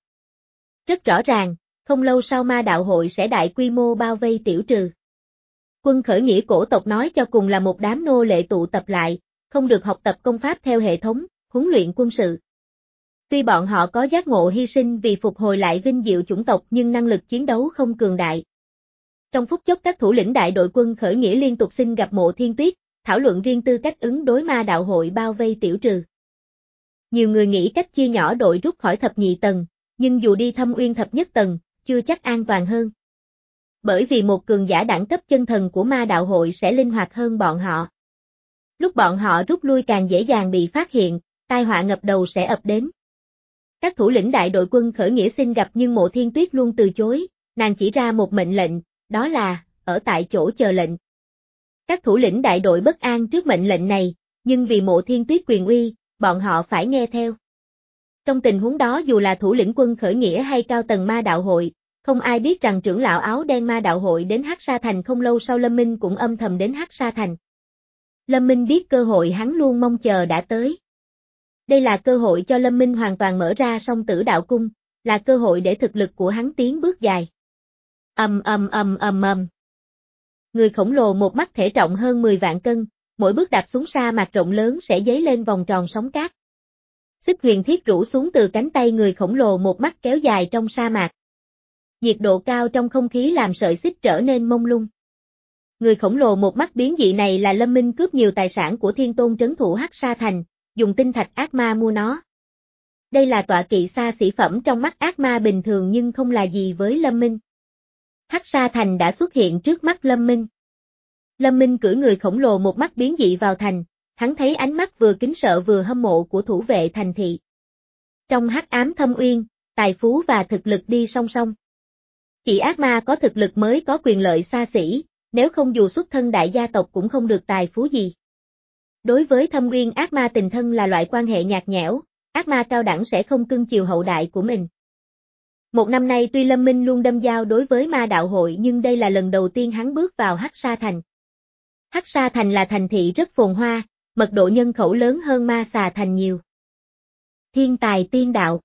Rất rõ ràng, không lâu sau ma đạo hội sẽ đại quy mô bao vây tiểu trừ. Quân khởi nghĩa cổ tộc nói cho cùng là một đám nô lệ tụ tập lại, không được học tập công pháp theo hệ thống, huấn luyện quân sự. Tuy bọn họ có giác ngộ hy sinh vì phục hồi lại vinh diệu chủng tộc nhưng năng lực chiến đấu không cường đại. Trong phút chốc các thủ lĩnh đại đội quân khởi nghĩa liên tục xin gặp Mộ Thiên Tuyết, thảo luận riêng tư cách ứng đối ma đạo hội bao vây tiểu trừ. Nhiều người nghĩ cách chia nhỏ đội rút khỏi thập nhị tầng, nhưng dù đi thâm uyên thập nhất tầng, chưa chắc an toàn hơn. Bởi vì một cường giả đẳng cấp chân thần của ma đạo hội sẽ linh hoạt hơn bọn họ. Lúc bọn họ rút lui càng dễ dàng bị phát hiện, tai họa ngập đầu sẽ ập đến. Các thủ lĩnh đại đội quân khởi nghĩa xin gặp nhưng Mộ Thiên Tuyết luôn từ chối, nàng chỉ ra một mệnh lệnh, đó là, ở tại chỗ chờ lệnh. Các thủ lĩnh đại đội bất an trước mệnh lệnh này, nhưng vì Mộ Thiên Tuyết quyền uy, bọn họ phải nghe theo. Trong tình huống đó dù là thủ lĩnh quân khởi nghĩa hay cao tầng ma đạo hội, không ai biết rằng trưởng lão áo đen ma đạo hội đến Hắc Sa Thành không lâu sau Lâm Minh cũng âm thầm đến Hắc Sa Thành. Lâm Minh biết cơ hội hắn luôn mong chờ đã tới. Đây là cơ hội cho Lâm Minh hoàn toàn mở ra song tử đạo cung, là cơ hội để thực lực của hắn tiến bước dài. Ầm ầm ầm ầm ầm. Người khổng lồ một mắt thể trọng hơn mười vạn cân, mỗi bước đạp xuống sa mạc rộng lớn sẽ dấy lên vòng tròn sóng cát. Xích huyền thiết rủ xuống từ cánh tay người khổng lồ một mắt kéo dài trong sa mạc. Nhiệt độ cao trong không khí làm sợi xích trở nên mông lung. Người khổng lồ một mắt biến dị này là Lâm Minh cướp nhiều tài sản của Thiên Tôn trấn thủ Hắc Sa Thành, dùng tinh thạch ác ma mua nó. Đây là tọa kỵ xa xỉ phẩm trong mắt ác ma bình thường nhưng không là gì với Lâm Minh. Hắc Sa Thành đã xuất hiện trước mắt Lâm Minh. Lâm Minh cử người khổng lồ một mắt biến dị vào thành, hắn thấy ánh mắt vừa kính sợ vừa hâm mộ của thủ vệ thành thị. Trong hắc ám thâm uyên, tài phú và thực lực đi song song. Chỉ ác ma có thực lực mới có quyền lợi xa xỉ, nếu không dù xuất thân đại gia tộc cũng không được tài phú gì. Đối với thâm uyên ác ma tình thân là loại quan hệ nhạt nhẽo, ác ma cao đẳng sẽ không cưng chiều hậu đại của mình. Một năm nay tuy Lâm Minh luôn đâm dao đối với ma đạo hội nhưng đây là lần đầu tiên hắn bước vào Hắc Sa Thành. Hắc Sa Thành là thành thị rất phồn hoa, mật độ nhân khẩu lớn hơn Ma Xà Thành nhiều. Thiên tài tiên đạo.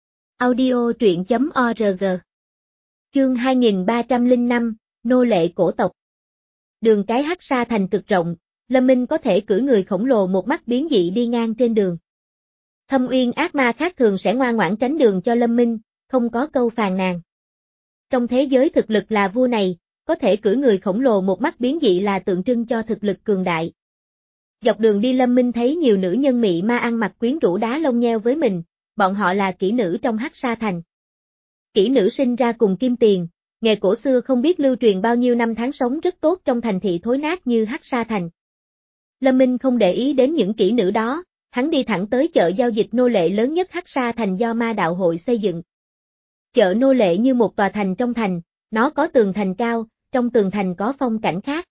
Audio truyện chấm org. Chương hai nghìn ba trăm lẻ năm, nô lệ cổ tộc. Đường cái Hắc Sa Thành cực rộng, Lâm Minh có thể cử người khổng lồ một mắt biến dị đi ngang trên đường. Thâm uyên ác ma khác thường sẽ ngoan ngoãn tránh đường cho Lâm Minh, không có câu phàn nàn. Trong thế giới thực lực là vua này, có thể cử người khổng lồ một mắt biến dị là tượng trưng cho thực lực cường đại. Dọc đường đi Lâm Minh thấy nhiều nữ nhân mị ma ăn mặc quyến rũ đá lông nheo với mình, bọn họ là kỹ nữ trong Hắc Sa Thành. Kỹ nữ sinh ra cùng kim tiền, nghề cổ xưa không biết lưu truyền bao nhiêu năm tháng sống rất tốt trong thành thị thối nát như Hắc Sa Thành. Lâm Minh không để ý đến những kỹ nữ đó, hắn đi thẳng tới chợ giao dịch nô lệ lớn nhất Hắc Sa Thành do ma đạo hội xây dựng. Chợ nô lệ như một tòa thành trong thành, nó có tường thành cao, trong tường thành có phong cảnh khác.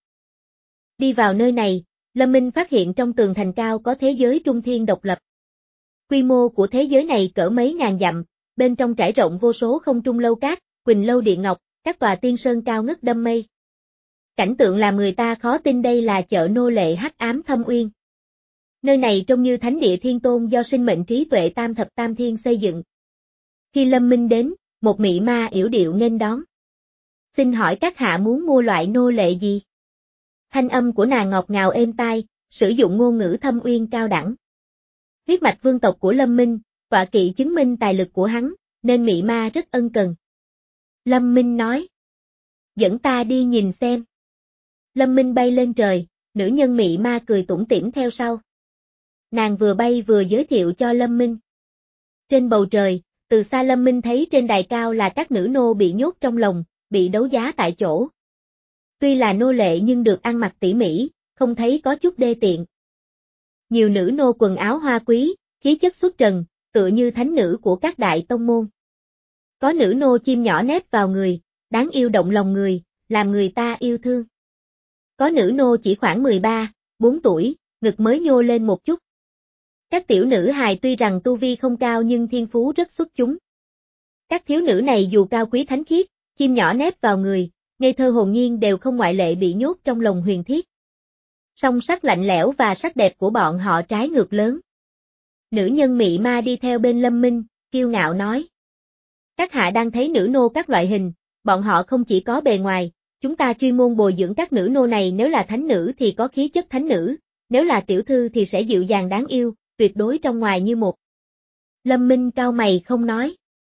Đi vào nơi này, Lâm Minh phát hiện trong tường thành cao có thế giới trung thiên độc lập. Quy mô của thế giới này cỡ mấy ngàn dặm, bên trong trải rộng vô số không trung lâu cát, quỳnh lâu điện ngọc, các tòa tiên sơn cao ngất đâm mây. Cảnh tượng làm người ta khó tin đây là chợ nô lệ hắc ám thâm uyên. Nơi này trông như thánh địa thiên tôn do sinh mệnh trí tuệ tam thập tam thiên xây dựng. Khi Lâm Minh đến, một mị ma yểu điệu nghênh đón. Xin hỏi các hạ muốn mua loại nô lệ gì? Thanh âm của nàng ngọt ngào êm tai, sử dụng ngôn ngữ thâm uyên cao đẳng. Huyết mạch vương tộc của Lâm Minh, tọa kỵ chứng minh tài lực của hắn, nên mị ma rất ân cần. Lâm Minh nói. Dẫn ta đi nhìn xem. Lâm Minh bay lên trời, nữ nhân mị ma cười tủm tỉm theo sau. Nàng vừa bay vừa giới thiệu cho Lâm Minh. Trên bầu trời, từ xa Lâm Minh thấy trên đài cao là các nữ nô bị nhốt trong lồng, bị đấu giá tại chỗ. Tuy là nô lệ nhưng được ăn mặc tỉ mỉ, không thấy có chút đê tiện. Nhiều nữ nô quần áo hoa quý, khí chất xuất trần, tựa như thánh nữ của các đại tông môn. Có nữ nô chim nhỏ nép vào người, đáng yêu động lòng người, làm người ta yêu thương. Có nữ nô chỉ khoảng mười ba, bốn tuổi, ngực mới nhô lên một chút. Các tiểu nữ hài tuy rằng tu vi không cao nhưng thiên phú rất xuất chúng. Các thiếu nữ này dù cao quý thánh khiết, chim nhỏ nép vào người, ngây thơ hồn nhiên đều không ngoại lệ bị nhốt trong lồng huyền thiết. Song sắc lạnh lẽo và sắc đẹp của bọn họ trái ngược lớn. Nữ nhân mị ma đi theo bên Lâm Minh, kiêu ngạo nói. Các hạ đang thấy nữ nô các loại hình, bọn họ không chỉ có bề ngoài, chúng ta chuyên môn bồi dưỡng các nữ nô này, nếu là thánh nữ thì có khí chất thánh nữ, nếu là tiểu thư thì sẽ dịu dàng đáng yêu, tuyệt đối trong ngoài như một. Lâm Minh cau mày không nói.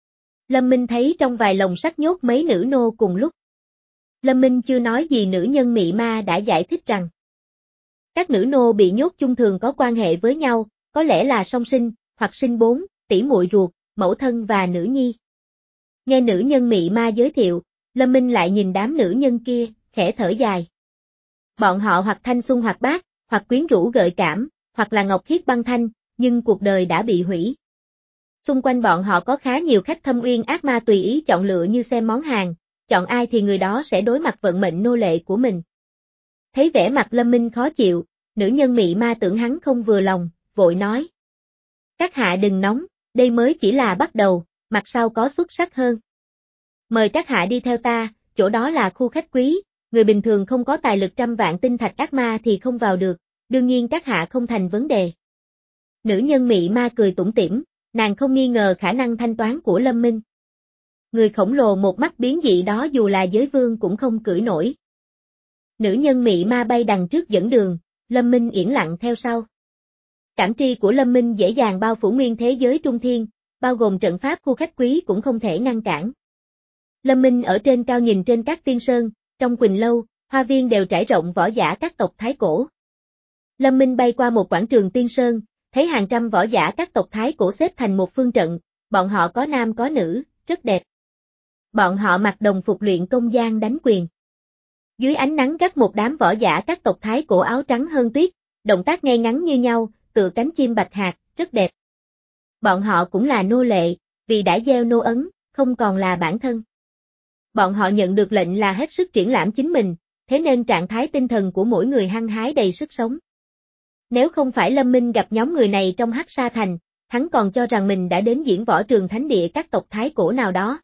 Lâm Minh thấy trong vài lồng sắt nhốt mấy nữ nô cùng lúc. Lâm Minh chưa nói gì nữ nhân mị ma đã giải thích rằng các nữ nô bị nhốt chung thường có quan hệ với nhau, có lẽ là song sinh, hoặc sinh bốn, tỷ muội ruột, mẫu thân và nữ nhi. Nghe nữ nhân mị ma giới thiệu, Lâm Minh lại nhìn đám nữ nhân kia, khẽ thở dài. Bọn họ hoặc thanh xuân hoạt bát, hoặc quyến rũ gợi cảm, hoặc là ngọc khiết băng thanh, nhưng cuộc đời đã bị hủy. Xung quanh bọn họ có khá nhiều khách thâm uyên ác ma tùy ý chọn lựa như xem món hàng, chọn ai thì người đó sẽ đối mặt vận mệnh nô lệ của mình. Thấy vẻ mặt Lâm Minh khó chịu, nữ nhân mị ma tưởng hắn không vừa lòng, vội nói. Các hạ đừng nóng, đây mới chỉ là bắt đầu, mặt sau có xuất sắc hơn. Mời các hạ đi theo ta, chỗ đó là khu khách quý, người bình thường không có tài lực trăm vạn tinh thạch ác ma thì không vào được, đương nhiên các hạ không thành vấn đề. Nữ nhân mị ma cười tủm tỉm, nàng không nghi ngờ khả năng thanh toán của Lâm Minh. Người khổng lồ một mắt biến dị đó dù là giới vương cũng không cưỡi nổi. Nữ nhân mị ma bay đằng trước dẫn đường, Lâm Minh yên lặng theo sau. Cảm tri của Lâm Minh dễ dàng bao phủ nguyên thế giới trung thiên, bao gồm trận pháp khu khách quý cũng không thể ngăn cản. Lâm Minh ở trên cao nhìn trên các tiên sơn, trong Quỳnh Lâu, hoa viên đều trải rộng võ giả các tộc Thái cổ. Lâm Minh bay qua một quảng trường tiên sơn, thấy hàng trăm võ giả các tộc Thái cổ xếp thành một phương trận, bọn họ có nam có nữ, rất đẹp. Bọn họ mặc đồng phục luyện công gian đánh quyền. Dưới ánh nắng gắt một đám võ giả các tộc Thái cổ áo trắng hơn tuyết, động tác ngay ngắn như nhau, tựa cánh chim bạch hạc, rất đẹp. Bọn họ cũng là nô lệ, vì đã gieo nô ấn, không còn là bản thân. Bọn họ nhận được lệnh là hết sức triển lãm chính mình, thế nên trạng thái tinh thần của mỗi người hăng hái đầy sức sống. Nếu không phải Lâm Minh gặp nhóm người này trong Hắc Sa Thành, hắn còn cho rằng mình đã đến diễn võ trường thánh địa các tộc Thái cổ nào đó.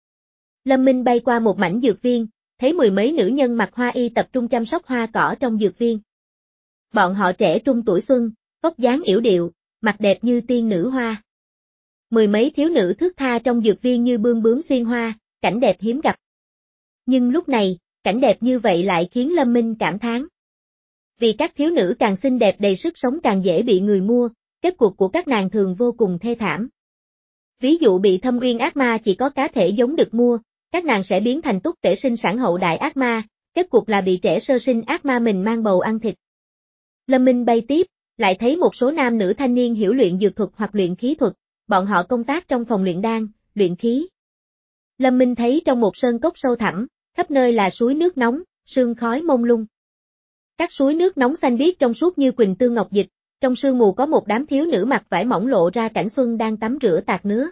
Lâm Minh bay qua một mảnh dược viên, thấy mười mấy nữ nhân mặc hoa y tập trung chăm sóc hoa cỏ trong dược viên. Bọn họ trẻ trung tuổi xuân, vóc dáng yểu điệu, mặt đẹp như tiên nữ hoa. Mười mấy thiếu nữ thướt tha trong dược viên như bươm bướm xuyên hoa, cảnh đẹp hiếm gặp. Nhưng lúc này, cảnh đẹp như vậy lại khiến Lâm Minh cảm thán. Vì các thiếu nữ càng xinh đẹp đầy sức sống càng dễ bị người mua, kết cục của các nàng thường vô cùng thê thảm. Ví dụ bị thâm uyên ác ma chỉ có cá thể giống được mua, các nàng sẽ biến thành túc trễ sinh sản hậu đại ác ma, kết cục là bị trẻ sơ sinh ác ma mình mang bầu ăn thịt. Lâm Minh bay tiếp, lại thấy một số nam nữ thanh niên hiểu luyện dược thuật hoặc luyện khí thuật, bọn họ công tác trong phòng luyện đan, luyện khí. Lâm Minh thấy trong một sơn cốc sâu thẳm, khắp nơi là suối nước nóng, sương khói mông lung. Các suối nước nóng xanh biếc trong suốt như quỳnh tương ngọc dịch, trong sương mù có một đám thiếu nữ mặc vải mỏng lộ ra cảnh xuân đang tắm rửa tạt nứa.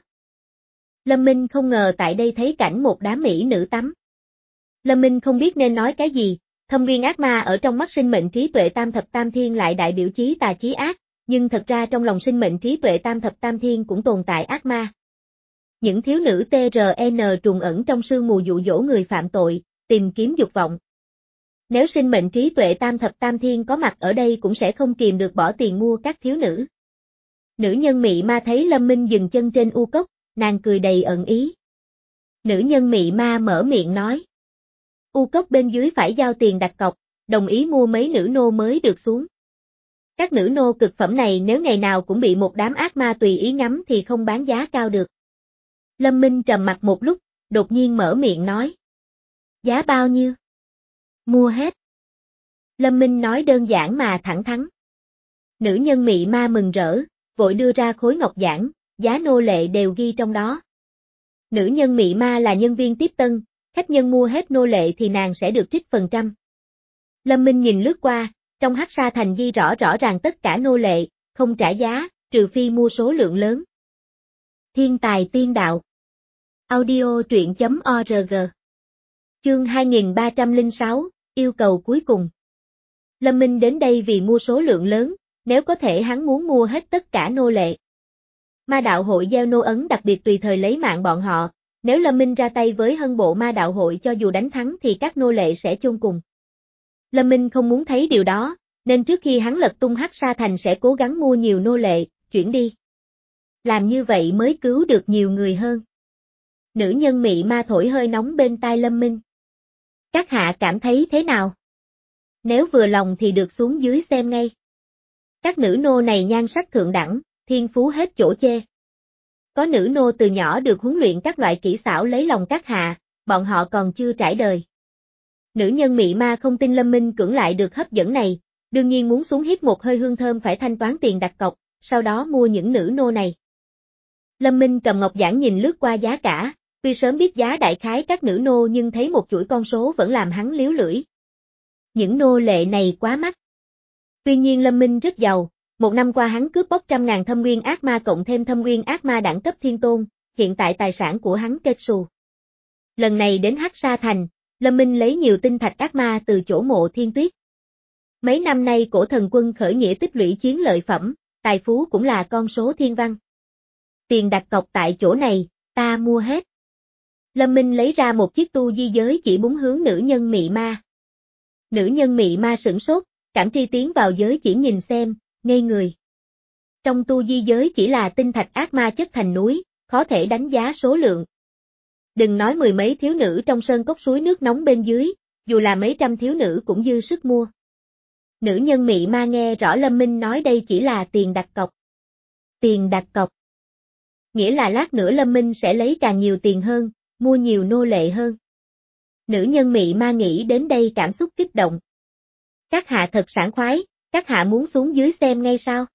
Lâm Minh không ngờ tại đây thấy cảnh một đám mỹ nữ tắm. Lâm Minh không biết nên nói cái gì, thâm nguyên ác ma ở trong mắt sinh mệnh trí tuệ tam thập tam thiên lại đại biểu chí tà chí ác, nhưng thật ra trong lòng sinh mệnh trí tuệ tam thập tam thiên cũng tồn tại ác ma. Những thiếu nữ tê rờ en trùng ẩn trong sương mù dụ dỗ người phạm tội, tìm kiếm dục vọng. Nếu sinh mệnh trí tuệ tam thập tam thiên có mặt ở đây cũng sẽ không kìm được bỏ tiền mua các thiếu nữ. Nữ nhân mị ma thấy Lâm Minh dừng chân trên u cốc, nàng cười đầy ẩn ý. Nữ nhân mị ma mở miệng nói. U cốc bên dưới phải giao tiền đặt cọc, đồng ý mua mấy nữ nô mới được xuống. Các nữ nô cực phẩm này nếu ngày nào cũng bị một đám ác ma tùy ý ngắm thì không bán giá cao được. Lâm Minh trầm mặt một lúc, đột nhiên mở miệng nói. Giá bao nhiêu? Mua hết. Lâm Minh nói đơn giản mà thẳng thắn. Nữ nhân mị ma mừng rỡ, vội đưa ra khối ngọc giản, giá nô lệ đều ghi trong đó. Nữ nhân mị ma là nhân viên tiếp tân, khách nhân mua hết nô lệ thì nàng sẽ được trích phần trăm. Lâm Minh nhìn lướt qua, trong Hắc Sa Thành ghi rõ rõ ràng tất cả nô lệ, không trả giá, trừ phi mua số lượng lớn. Thiên tài tiên đạo. Audio truyện chấm org. Chương hai nghìn ba trăm lẻ sáu, yêu cầu cuối cùng. Lâm Minh đến đây vì mua số lượng lớn, nếu có thể hắn muốn mua hết tất cả nô lệ. Ma đạo hội gieo nô ấn đặc biệt tùy thời lấy mạng bọn họ, nếu Lâm Minh ra tay với hân bộ ma đạo hội cho dù đánh thắng thì các nô lệ sẽ chôn cùng. Lâm Minh không muốn thấy điều đó, nên trước khi hắn lật tung Hắc Sa Thành sẽ cố gắng mua nhiều nô lệ, chuyển đi. Làm như vậy mới cứu được nhiều người hơn. Nữ nhân mị ma thổi hơi nóng bên tai Lâm Minh. Các hạ cảm thấy thế nào? Nếu vừa lòng thì được xuống dưới xem ngay. Các nữ nô này nhan sắc thượng đẳng, thiên phú hết chỗ chê. Có nữ nô từ nhỏ được huấn luyện các loại kỹ xảo lấy lòng các hạ, bọn họ còn chưa trải đời. Nữ nhân mị ma không tin Lâm Minh cưỡng lại được hấp dẫn này, đương nhiên muốn xuống hít một hơi hương thơm phải thanh toán tiền đặt cọc, sau đó mua những nữ nô này. Lâm Minh cầm ngọc giản nhìn lướt qua giá cả, tuy sớm biết giá đại khái các nữ nô nhưng thấy một chuỗi con số vẫn làm hắn liếu lưỡi. Những nô lệ này quá mắc. Tuy nhiên Lâm Minh rất giàu, một năm qua hắn cướp bóc trăm ngàn thâm nguyên ác ma cộng thêm thâm nguyên ác ma đẳng cấp thiên tôn, hiện tại tài sản của hắn kết xù. Lần này đến Hắc Sa Thành, Lâm Minh lấy nhiều tinh thạch ác ma từ chỗ Mộ Thiên Tuyết. Mấy năm nay cổ thần quân khởi nghĩa tích lũy chiến lợi phẩm, tài phú cũng là con số thiên văn. Tiền đặt cọc tại chỗ này, ta mua hết. Lâm Minh lấy ra một chiếc tu di giới chỉ búng hướng nữ nhân mị ma. Nữ nhân mị ma sửng sốt, cảm tri tiến vào giới chỉ nhìn xem, ngây người. Trong tu di giới chỉ là tinh thạch ác ma chất thành núi, khó thể đánh giá số lượng. Đừng nói mười mấy thiếu nữ trong sơn cốc suối nước nóng bên dưới, dù là mấy trăm thiếu nữ cũng dư sức mua. Nữ nhân mị ma nghe rõ Lâm Minh nói đây chỉ là tiền đặt cọc. Tiền đặt cọc. Nghĩa là lát nữa Lâm Minh sẽ lấy càng nhiều tiền hơn, mua nhiều nô lệ hơn. Nữ nhân mị ma nghĩ đến đây cảm xúc kích động. Các hạ thật sảng khoái, các hạ muốn xuống dưới xem ngay sao?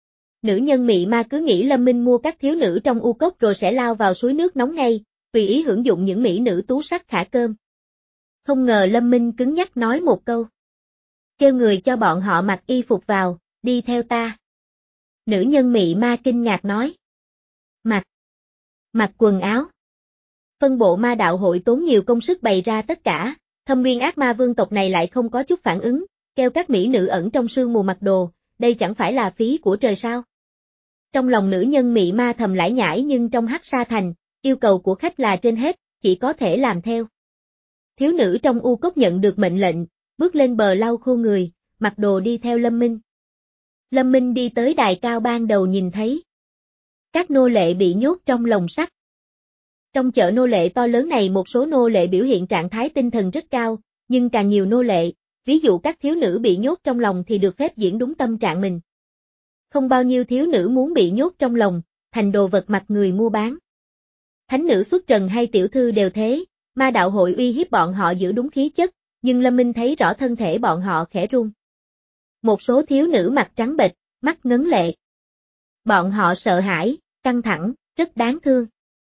Nữ nhân mị ma cứ nghĩ Lâm Minh mua các thiếu nữ trong u cốc rồi sẽ lao vào suối nước nóng ngay, tùy ý hưởng dụng những mỹ nữ tú sắc khả cơm. Không ngờ Lâm Minh cứng nhắc nói một câu. Kêu người cho bọn họ mặc y phục vào, đi theo ta. Nữ nhân mị ma kinh ngạc nói. Mặc. Mặc quần áo. Phân bộ ma đạo hội tốn nhiều công sức bày ra tất cả, thâm nguyên ác ma vương tộc này lại không có chút phản ứng, kêu các mỹ nữ ẩn trong sương mù mặc đồ, đây chẳng phải là phí của trời sao. Trong lòng nữ nhân mị ma thầm lải nhải nhưng trong Hắc Sa Thành, yêu cầu của khách là trên hết, chỉ có thể làm theo. Thiếu nữ trong u cốc nhận được mệnh lệnh, bước lên bờ lau khô người, mặc đồ đi theo Lâm Minh. Lâm Minh đi tới đài cao ban đầu nhìn thấy. Các nô lệ bị nhốt trong lồng sắt. Trong chợ nô lệ to lớn này một số nô lệ biểu hiện trạng thái tinh thần rất cao, nhưng càng nhiều nô lệ, ví dụ các thiếu nữ bị nhốt trong lòng thì được phép diễn đúng tâm trạng mình. Không bao nhiêu thiếu nữ muốn bị nhốt trong lòng, thành đồ vật mặt người mua bán. Thánh nữ xuất trần hay tiểu thư đều thế, ma đạo hội uy hiếp bọn họ giữ đúng khí chất, nhưng Lâm Minh thấy rõ thân thể bọn họ khẽ run. Một số thiếu nữ mặt trắng bệch, mắt ngấn lệ. Bọn họ sợ hãi, căng thẳng, rất đáng thương.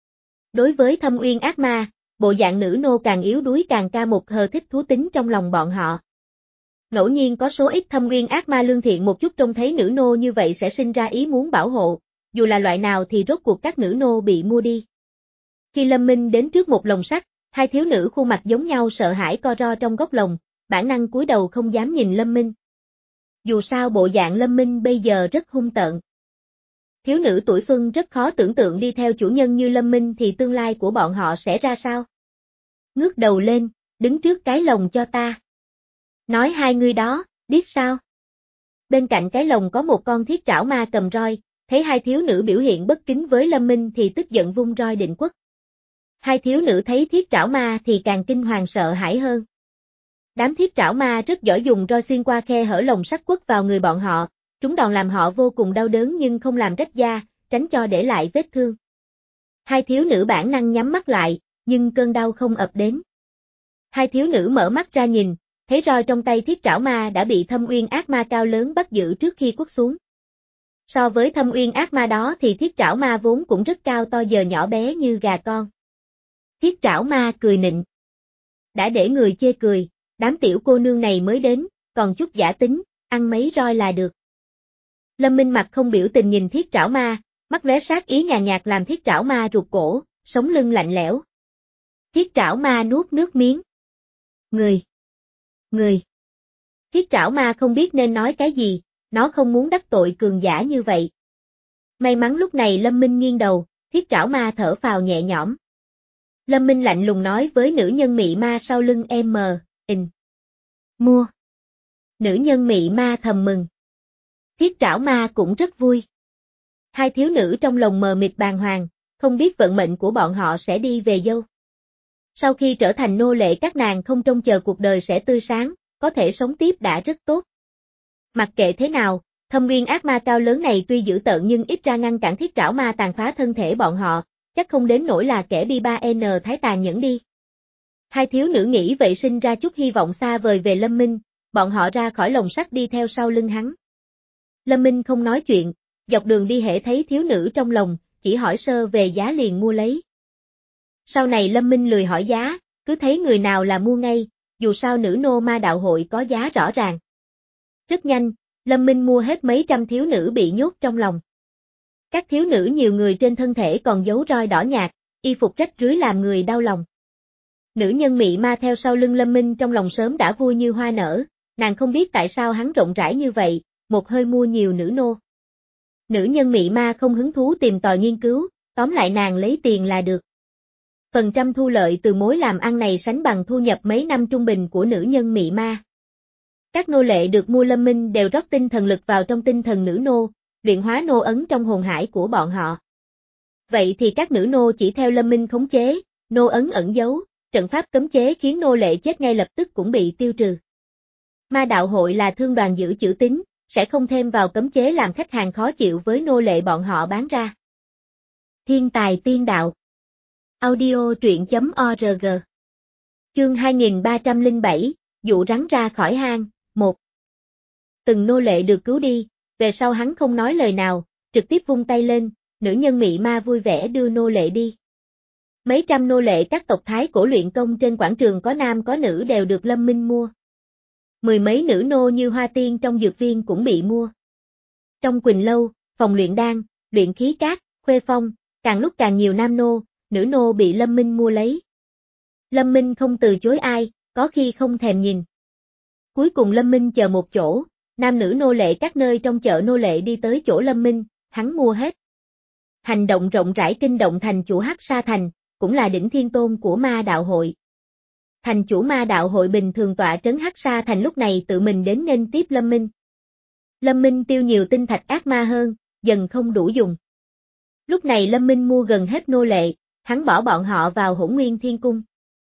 Đối với thâm uyên ác ma, bộ dạng nữ nô càng yếu đuối càng ca một hờ thích thú tính trong lòng bọn họ. Ngẫu nhiên có số ít thâm uyên ác ma lương thiện một chút trông thấy nữ nô như vậy sẽ sinh ra ý muốn bảo hộ, dù là loại nào thì rốt cuộc các nữ nô bị mua đi. Khi Lâm Minh đến trước một lồng sắt, hai thiếu nữ khuôn mặt giống nhau sợ hãi co ro trong góc lồng, bản năng cúi đầu không dám nhìn Lâm Minh. Dù sao bộ dạng Lâm Minh bây giờ rất hung tợn. Thiếu nữ tuổi xuân rất khó tưởng tượng đi theo chủ nhân như Lâm Minh thì tương lai của bọn họ sẽ ra sao. Ngước đầu lên, đứng trước cái lồng cho ta. Nói hai người đó, biết sao? Bên cạnh cái lồng có một con thiết trảo ma cầm roi, thấy hai thiếu nữ biểu hiện bất kính với Lâm Minh thì tức giận vung roi định quất. Hai thiếu nữ thấy thiết trảo ma thì càng kinh hoàng sợ hãi hơn. Đám thiết trảo ma rất giỏi dùng roi xuyên qua khe hở lồng sắt quất vào người bọn họ, chúng đòn làm họ vô cùng đau đớn nhưng không làm rách da, tránh cho để lại vết thương. Hai thiếu nữ bản năng nhắm mắt lại, nhưng cơn đau không ập đến. Hai thiếu nữ mở mắt ra nhìn, thấy roi trong tay thiết trảo ma đã bị thâm uyên ác ma cao lớn bắt giữ trước khi quất xuống. So với thâm uyên ác ma đó thì thiết trảo ma vốn cũng rất cao to giờ nhỏ bé như gà con. Thiết trảo ma cười nịnh. Đã để người chê cười, đám tiểu cô nương này mới đến, còn chút giả tính, ăn mấy roi là được. Lâm Minh mặt không biểu tình nhìn thiết trảo ma, mắt lóe sát ý nhàn nhạt làm thiết trảo ma rụt cổ, sống lưng lạnh lẽo. Thiết trảo ma nuốt nước miếng. Người. Người. Thiết trảo ma không biết nên nói cái gì, nó không muốn đắc tội cường giả như vậy. May mắn lúc này Lâm Minh nghiêng đầu, thiết trảo ma thở phào nhẹ nhõm. Lâm Minh lạnh lùng nói với nữ nhân mị ma sau lưng em mờ, in. Mua. Nữ nhân mị ma thầm mừng. Thiết trảo ma cũng rất vui. Hai thiếu nữ trong lòng mờ mịt bàng hoàng, không biết vận mệnh của bọn họ sẽ đi về đâu. Sau khi trở thành nô lệ các nàng không trông chờ cuộc đời sẽ tươi sáng, có thể sống tiếp đã rất tốt. Mặc kệ thế nào, Thâm Uyên ác ma cao lớn này tuy dữ tợn nhưng ít ra ngăn cản thiết trảo ma tàn phá thân thể bọn họ, chắc không đến nỗi là kẻ bi ba N thái tàn nhẫn đi. Hai thiếu nữ nghĩ vậy sinh ra chút hy vọng xa vời về Lâm Minh, bọn họ ra khỏi lồng sắt đi theo sau lưng hắn. Lâm Minh không nói chuyện, dọc đường đi hễ thấy thiếu nữ trong lồng, chỉ hỏi sơ về giá liền mua lấy. Sau này Lâm Minh lười hỏi giá, cứ thấy người nào là mua ngay, dù sao nữ nô ma đạo hội có giá rõ ràng. Rất nhanh, Lâm Minh mua hết mấy trăm thiếu nữ bị nhốt trong lòng. Các thiếu nữ nhiều người trên thân thể còn dấu roi đỏ nhạt, y phục rách rưới làm người đau lòng. Nữ nhân mị ma theo sau lưng Lâm Minh trong lòng sớm đã vui như hoa nở, nàng không biết tại sao hắn rộng rãi như vậy, một hơi mua nhiều nữ nô. Nữ nhân mị ma không hứng thú tìm tòi nghiên cứu, tóm lại nàng lấy tiền là được. Phần trăm thu lợi từ mối làm ăn này sánh bằng thu nhập mấy năm trung bình của nữ nhân mị ma. Các nô lệ được mua Lâm Minh đều rót tinh thần lực vào trong tinh thần nữ nô, luyện hóa nô ấn trong hồn hải của bọn họ. Vậy thì các nữ nô chỉ theo Lâm Minh khống chế, nô ấn ẩn giấu, trận pháp cấm chế khiến nô lệ chết ngay lập tức cũng bị tiêu trừ. Ma đạo hội là thương đoàn giữ chữ tín, sẽ không thêm vào cấm chế làm khách hàng khó chịu với nô lệ bọn họ bán ra. Thiên tài tiên đạo. Audio truyện chấm org. Chương hai nghìn ba trăm lẻ bảy, dụ rắn ra khỏi hang, một. Từng nô lệ được cứu đi, về sau hắn không nói lời nào, trực tiếp vung tay lên, nữ nhân mị ma vui vẻ đưa nô lệ đi. Mấy trăm nô lệ các tộc Thái cổ luyện công trên quảng trường có nam có nữ đều được Lâm Minh mua. Mười mấy nữ nô như hoa tiên trong dược viên cũng bị mua. Trong Quỳnh Lâu, phòng luyện đan, luyện khí cát, khuê phong, càng lúc càng nhiều nam nô, nữ nô bị Lâm Minh mua lấy. Lâm Minh không từ chối ai, có khi không thèm nhìn. Cuối cùng Lâm Minh chờ một chỗ, nam nữ nô lệ các nơi trong chợ nô lệ đi tới chỗ Lâm Minh, hắn mua hết. Hành động rộng rãi kinh động thành chủ Hắc Sa Thành, cũng là đỉnh thiên tôn của ma đạo hội. Thành chủ ma đạo hội bình thường tọa trấn Hắc Sa Thành lúc này tự mình đến nghênh tiếp Lâm Minh. Lâm Minh tiêu nhiều tinh thạch ác ma hơn, dần không đủ dùng. Lúc này Lâm Minh mua gần hết nô lệ, hắn bỏ bọn họ vào Hỗn Nguyên Thiên Cung.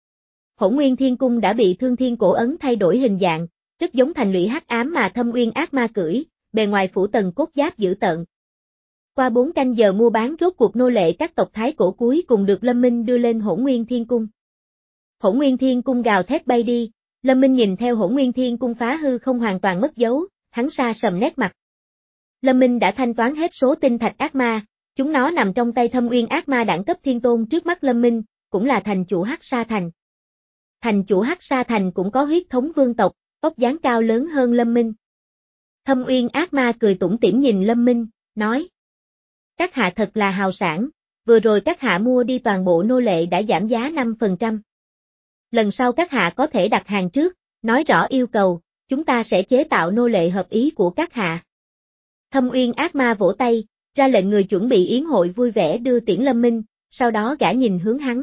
Hỗn Nguyên Thiên Cung đã bị Thương Thiên Cổ Ấn thay đổi hình dạng, rất giống thành lũy hắc ám mà Thâm Uyên ác ma cưỡi, bề ngoài phủ tầng cốt giáp dữ tợn. Qua bốn canh giờ mua bán rốt cuộc nô lệ các tộc Thái cổ cuối cùng được Lâm Minh đưa lên Hỗn Nguyên Thiên Cung. Hỗn Nguyên Thiên Cung gào thét bay đi, Lâm Minh nhìn theo Hỗn Nguyên Thiên Cung phá hư không hoàn toàn mất dấu, hắn sa sầm nét mặt. Lâm Minh đã thanh toán hết số tinh thạch ác ma, chúng nó nằm trong tay Thâm Uyên ác ma đẳng cấp thiên tôn trước mắt Lâm Minh, cũng là thành chủ Hắc Sa Thành. Thành chủ Hắc Sa Thành cũng có huyết thống vương tộc, vóc dáng cao lớn hơn Lâm Minh. Thâm Uyên ác ma cười tủm tỉm nhìn Lâm Minh, nói: các hạ thật là hào sản, vừa rồi các hạ mua đi toàn bộ nô lệ đã giảm giá năm phần trăm. Lần sau các hạ có thể đặt hàng trước, nói rõ yêu cầu, chúng ta sẽ chế tạo nô lệ hợp ý của các hạ. Thâm Uyên ác ma vỗ tay, ra lệnh người chuẩn bị yến hội vui vẻ đưa tiễn Lâm Minh, sau đó gã nhìn hướng hắn.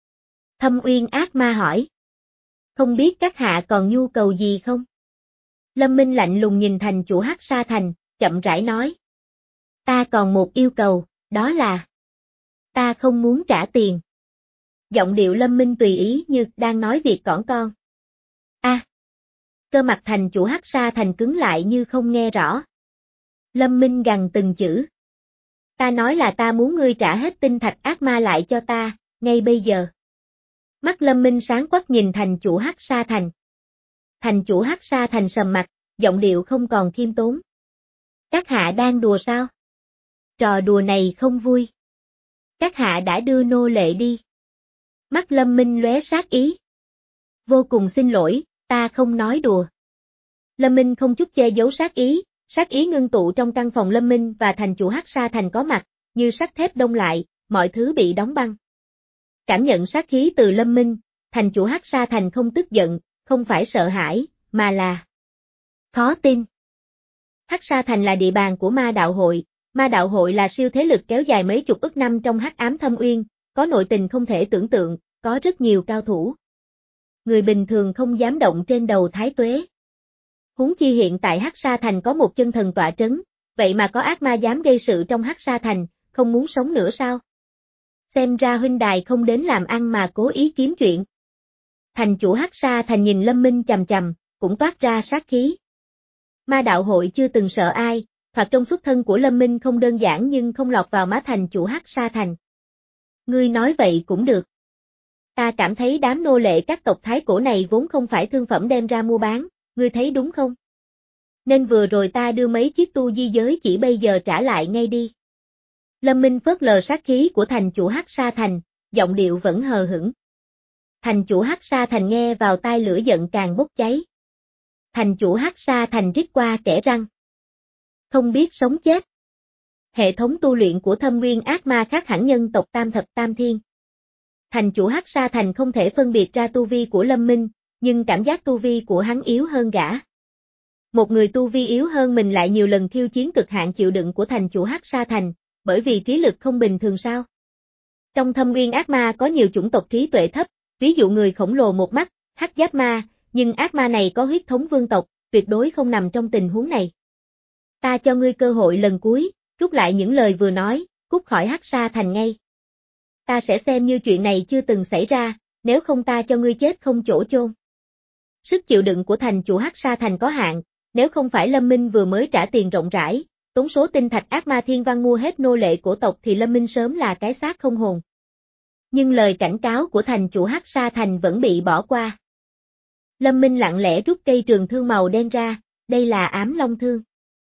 Thâm Uyên ác ma hỏi: không biết các hạ còn nhu cầu gì không? Lâm Minh lạnh lùng nhìn thành chủ Hắc Sa Thành, chậm rãi nói: ta còn một yêu cầu, đó là ta không muốn trả tiền. Giọng điệu Lâm Minh tùy ý như đang nói việc cỏn con. A. À, cơ mặt thành chủ Hắc Sa Thành cứng lại như không nghe rõ. Lâm Minh gằn từng chữ: ta nói là ta muốn ngươi trả hết tinh thạch ác ma lại cho ta, ngay bây giờ. Mắt Lâm Minh sáng quắc nhìn thành chủ Hắc Sa Thành. Thành chủ Hắc Sa Thành sầm mặt, giọng điệu không còn khiêm tốn. Các hạ đang đùa sao? Trò đùa này không vui. Các hạ đã đưa nô lệ đi. Mắt Lâm Minh lóe sát ý. Vô cùng xin lỗi, ta không nói đùa. Lâm Minh không chút che giấu sát ý, sát ý ngưng tụ trong căn phòng Lâm Minh và thành chủ Hắc Sa Thành có mặt, như sắt thép đông lại, mọi thứ bị đóng băng. Cảm nhận sát khí từ Lâm Minh, thành chủ Hắc Sa Thành không tức giận, không phải sợ hãi, mà là khó tin. Hắc Sa Thành là địa bàn của ma đạo hội, ma đạo hội là siêu thế lực kéo dài mấy chục ức năm trong hắc ám thâm uyên, có nội tình không thể tưởng tượng, có rất nhiều cao thủ. Người bình thường không dám động trên đầu thái tuế. Huống chi hiện tại Hắc Sa Thành có một chân thần tọa trấn, vậy mà có ác ma dám gây sự trong Hắc Sa Thành, không muốn sống nữa sao? Xem ra huynh đài không đến làm ăn mà cố ý kiếm chuyện. Thành chủ Hắc Sa Thành nhìn Lâm Minh chằm chằm, cũng toát ra sát khí. Ma đạo hội chưa từng sợ ai, Thoạt trong xuất thân của Lâm Minh không đơn giản nhưng không lọt vào má thành chủ Hắc Sa Thành. Ngươi nói vậy cũng được. Ta cảm thấy đám nô lệ các tộc Thái cổ này vốn không phải thương phẩm đem ra mua bán, ngươi thấy đúng không? Nên vừa rồi ta đưa mấy chiếc tu di giới chỉ bây giờ trả lại ngay đi. Lâm Minh phớt lờ sát khí của thành chủ Hắc Sa Thành, giọng điệu vẫn hờ hững. Thành chủ Hắc Sa Thành nghe vào tai lửa giận càng bốc cháy. Thành chủ Hắc Sa Thành rít qua kẽ răng. Không biết sống chết. Hệ thống tu luyện của Thâm Nguyên ác ma khác hẳn nhân tộc Tam Thập Tam Thiên. Thành chủ Hắc Sa Thành không thể phân biệt ra tu vi của Lâm Minh, nhưng cảm giác tu vi của hắn yếu hơn gã. Một người tu vi yếu hơn mình lại nhiều lần khiêu chiến cực hạn chịu đựng của thành chủ Hắc Sa Thành, bởi vì trí lực không bình thường sao? Trong Thâm Nguyên ác ma có nhiều chủng tộc trí tuệ thấp, ví dụ người khổng lồ một mắt, Hắc Giáp Ma, nhưng ác ma này có huyết thống vương tộc, tuyệt đối không nằm trong tình huống này. Ta cho ngươi cơ hội lần cuối, rút lại những lời vừa nói, cút khỏi Hắc Sa Thành ngay. Ta sẽ xem như chuyện này chưa từng xảy ra, nếu không ta cho ngươi chết không chỗ chôn. Sức chịu đựng của thành chủ Hắc Sa Thành có hạn, nếu không phải Lâm Minh vừa mới trả tiền rộng rãi, tốn số tinh thạch ác ma thiên văn mua hết nô lệ cổ tộc thì Lâm Minh sớm là cái xác không hồn. Nhưng lời cảnh cáo của thành chủ Hắc Sa Thành vẫn bị bỏ qua. Lâm Minh lặng lẽ rút cây trường thương màu đen ra, đây là ám long thương.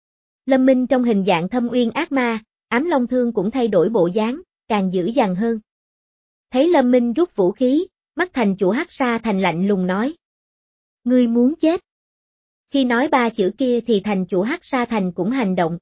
Lâm Minh trong hình dạng thâm uyên ác ma, ám long thương cũng thay đổi bộ dáng, càng dữ dằn hơn. Thấy Lâm Minh rút vũ khí, mắt thành chủ Hắc Sa Thành lạnh lùng nói. Ngươi muốn chết. Khi nói ba chữ kia thì thành chủ Hắc Sa Thành cũng hành động.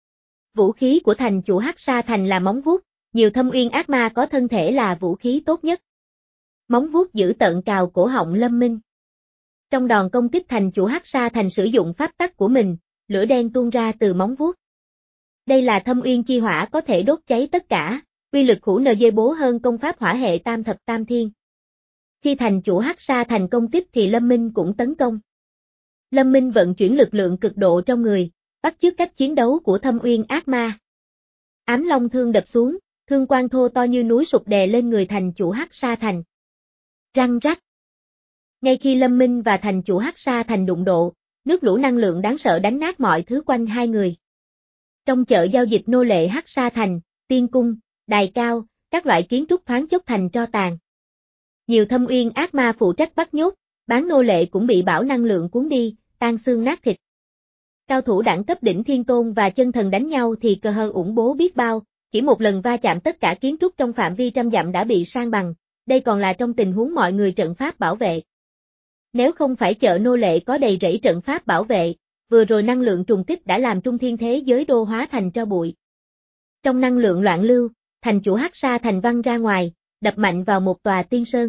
Vũ khí của thành chủ Hắc Sa Thành là móng vuốt, nhiều thâm uyên ác ma có thân thể là vũ khí tốt nhất. Móng vuốt giữ tợn cào cổ họng Lâm Minh. Trong đòn công kích thành chủ Hắc Sa Thành sử dụng pháp tắc của mình, lửa đen tuôn ra từ móng vuốt. Đây là thâm uyên chi hỏa có thể đốt cháy tất cả, uy lực hữu nờ dê bố hơn công pháp hỏa hệ tam thập tam thiên. Khi thành chủ Hắc Sa Thành công kích thì Lâm Minh cũng tấn công. Lâm Minh vận chuyển lực lượng cực độ trong người, bắt chước cách chiến đấu của thâm uyên ác ma. Ám long thương đập xuống, thương quang thô to như núi sụp đè lên người thành chủ Hắc Sa Thành. Răng rắc. Ngay khi Lâm Minh và thành chủ Hắc Sa Thành đụng độ, nước lũ năng lượng đáng sợ đánh nát mọi thứ quanh hai người. Trong chợ giao dịch nô lệ Hắc Sa Thành, tiên cung, đài cao, các loại kiến trúc thoáng chốc thành tro tàn. Nhiều thâm uyên ác ma phụ trách bắt nhốt, bán nô lệ cũng bị bão năng lượng cuốn đi, tan xương nát thịt. Cao thủ đẳng cấp đỉnh thiên tôn và chân thần đánh nhau thì cơ hơ ủng bố biết bao, chỉ một lần va chạm tất cả kiến trúc trong phạm vi trăm dặm đã bị san bằng, đây còn là trong tình huống mọi người trận pháp bảo vệ. Nếu không phải chợ nô lệ có đầy rẫy trận pháp bảo vệ, vừa rồi năng lượng trùng kích đã làm trung thiên thế giới đô hóa thành tro bụi. Trong năng lượng loạn lưu, thành chủ Hắc Sa Thành văng ra ngoài, đập mạnh vào một tòa tiên sơn.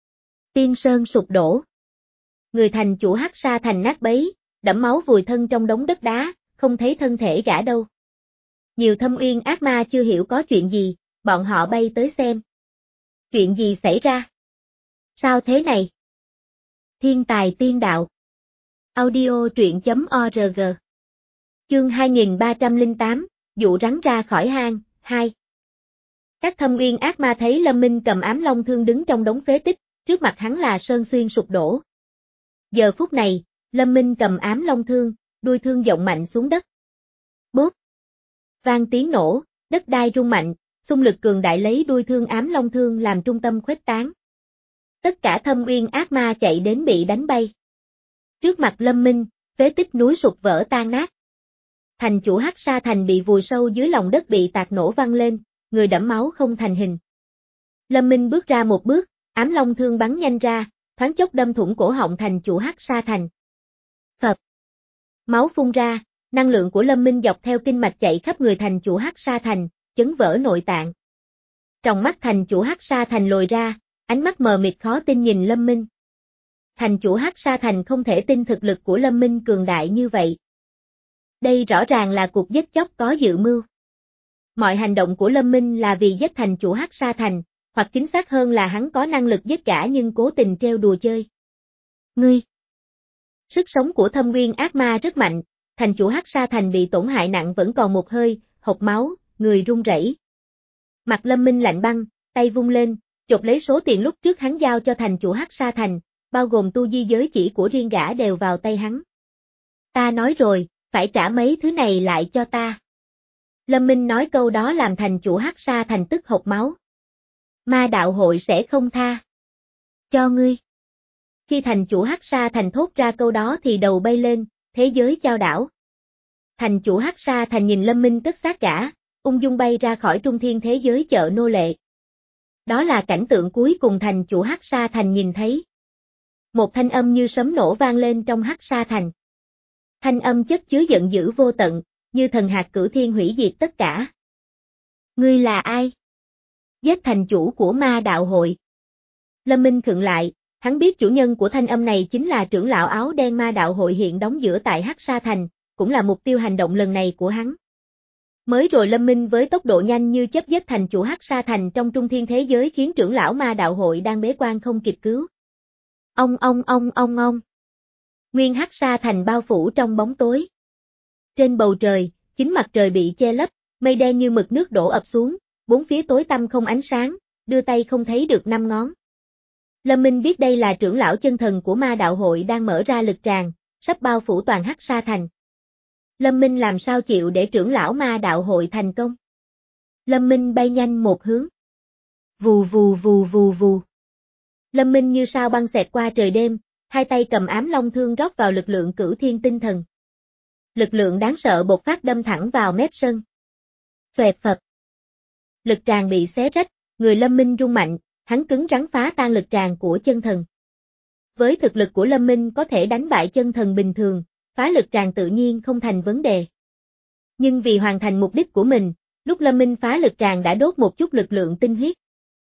Tiên sơn sụp đổ. Người thành chủ Hắc Sa Thành nát bấy, đẫm máu vùi thân trong đống đất đá, không thấy thân thể gã đâu. Nhiều thâm uyên ác ma chưa hiểu có chuyện gì, bọn họ bay tới xem. Chuyện gì xảy ra? Sao thế này? Thiên tài tiên đạo. Audio truyện chấm org. Chương hai nghìn ba trăm lẻ tám, dụ rắn ra khỏi hang, hai. Các thâm uyên ác ma thấy Lâm Minh cầm ám long thương đứng trong đống phế tích, trước mặt hắn là sơn xuyên sụp đổ. Giờ phút này, Lâm Minh cầm ám long thương, đuôi thương vọng mạnh xuống đất. Bốp. Vang tiếng nổ, đất đai rung mạnh, xung lực cường đại lấy đuôi thương ám long thương làm trung tâm khuếch tán. Tất cả thâm uyên ác ma chạy đến bị đánh bay. Trước mặt Lâm Minh, phế tích núi sụp vỡ tan nát. Thành chủ Hắc Sa Thành bị vùi sâu dưới lòng đất bị tạc nổ văng lên, người đẫm máu không thành hình. Lâm Minh bước ra một bước, ám long thương bắn nhanh ra, thoáng chốc đâm thủng cổ họng thành chủ Hắc Sa Thành. Phập. Máu phun ra, năng lượng của Lâm Minh dọc theo kinh mạch chạy khắp người thành chủ Hắc Sa Thành, chấn vỡ nội tạng. Trong mắt thành chủ Hắc Sa Thành lồi ra, ánh mắt mờ mịt khó tin nhìn Lâm Minh. Thành chủ Hắc Sa Thành không thể tin thực lực của Lâm Minh cường đại như vậy. Đây rõ ràng là cuộc giết chóc có dự mưu. Mọi hành động của Lâm Minh là vì giết thành chủ Hắc Sa Thành, hoặc chính xác hơn là hắn có năng lực giết gã nhưng cố tình trêu đùa chơi. Ngươi! Sức sống của thâm nguyên ác ma rất mạnh, thành chủ Hắc Sa Thành bị tổn hại nặng vẫn còn một hơi, hộc máu, người run rẩy. Mặt Lâm Minh lạnh băng, tay vung lên, chộp lấy số tiền lúc trước hắn giao cho thành chủ Hắc Sa Thành, bao gồm tu di giới chỉ của riêng gã đều vào tay hắn. Ta nói rồi, phải trả mấy thứ này lại cho ta. Lâm Minh nói câu đó làm thành chủ Hắc Sa Thành tức hộc máu. Ma đạo hội sẽ không tha cho ngươi. Khi thành chủ Hắc Sa Thành thốt ra câu đó thì đầu bay lên, thế giới chao đảo. Thành chủ Hắc Sa Thành nhìn Lâm Minh cất xác gã, ung dung bay ra khỏi trung thiên thế giới chợ nô lệ. Đó là cảnh tượng cuối cùng thành chủ Hắc Sa Thành nhìn thấy. Một thanh âm như sấm nổ vang lên trong Hắc Sa Thành. Thanh âm chất chứa giận dữ vô tận, như thần hạt cửu thiên hủy diệt tất cả. Ngươi là ai? Giết thành chủ của ma đạo hội. Lâm Minh khựng lại, hắn biết chủ nhân của thanh âm này chính là trưởng lão áo đen ma đạo hội hiện đóng giữ tại Hắc Sa Thành, cũng là mục tiêu hành động lần này của hắn. Mới rồi Lâm Minh với tốc độ nhanh như chớp giết thành chủ Hắc Sa Thành trong trung thiên thế giới khiến trưởng lão ma đạo hội đang bế quan không kịp cứu. Ông ông ông ông ông. Nguyên Hắc Sa Thành bao phủ trong bóng tối. Trên bầu trời, chính mặt trời bị che lấp, mây đen như mực nước đổ ập xuống, bốn phía tối tăm không ánh sáng, đưa tay không thấy được năm ngón. Lâm Minh biết đây là trưởng lão chân thần của ma đạo hội đang mở ra lực tràng, sắp bao phủ toàn Hắc Sa Thành. Lâm Minh làm sao chịu để trưởng lão ma đạo hội thành công? Lâm Minh bay nhanh một hướng. Vù vù vù vù vù. Lâm Minh như sao băng xẹt qua trời đêm, hai tay cầm ám long thương rót vào lực lượng cửu thiên tinh thần. Lực lượng đáng sợ bộc phát đâm thẳng vào mép sân. Xoẹt phập. Lực tràng bị xé rách, người Lâm Minh rung mạnh, hắn cứng rắn phá tan lực tràng của chân thần. Với thực lực của Lâm Minh có thể đánh bại chân thần bình thường, phá lực tràng tự nhiên không thành vấn đề. Nhưng vì hoàn thành mục đích của mình, lúc Lâm Minh phá lực tràng đã đốt một chút lực lượng tinh huyết.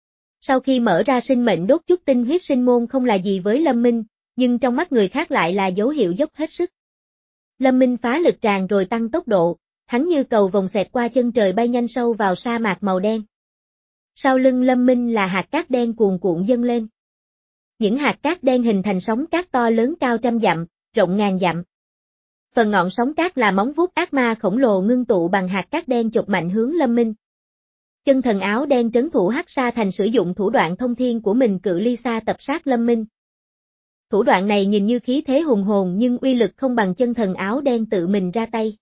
Sau khi mở ra sinh mệnh đốt chút tinh huyết sinh môn không là gì với Lâm Minh, nhưng trong mắt người khác lại là dấu hiệu dốc hết sức. Lâm Minh phá lực tràng rồi tăng tốc độ, hắn như cầu vồng xẹt qua chân trời bay nhanh sâu vào sa mạc màu đen. Sau lưng Lâm Minh là hạt cát đen cuồn cuộn dâng lên. Những hạt cát đen hình thành sóng cát to lớn cao trăm dặm, rộng ngàn dặm. Phần ngọn sóng cát là móng vuốt ác ma khổng lồ ngưng tụ bằng hạt cát đen chộp mạnh hướng Lâm Minh. Chân thần áo đen trấn thủ Hắc Sa Thành sử dụng thủ đoạn thông thiên của mình cự ly xa tập sát Lâm Minh. Thủ đoạn này nhìn như khí thế hùng hồn nhưng uy lực không bằng chân thần áo đen tự mình ra tay.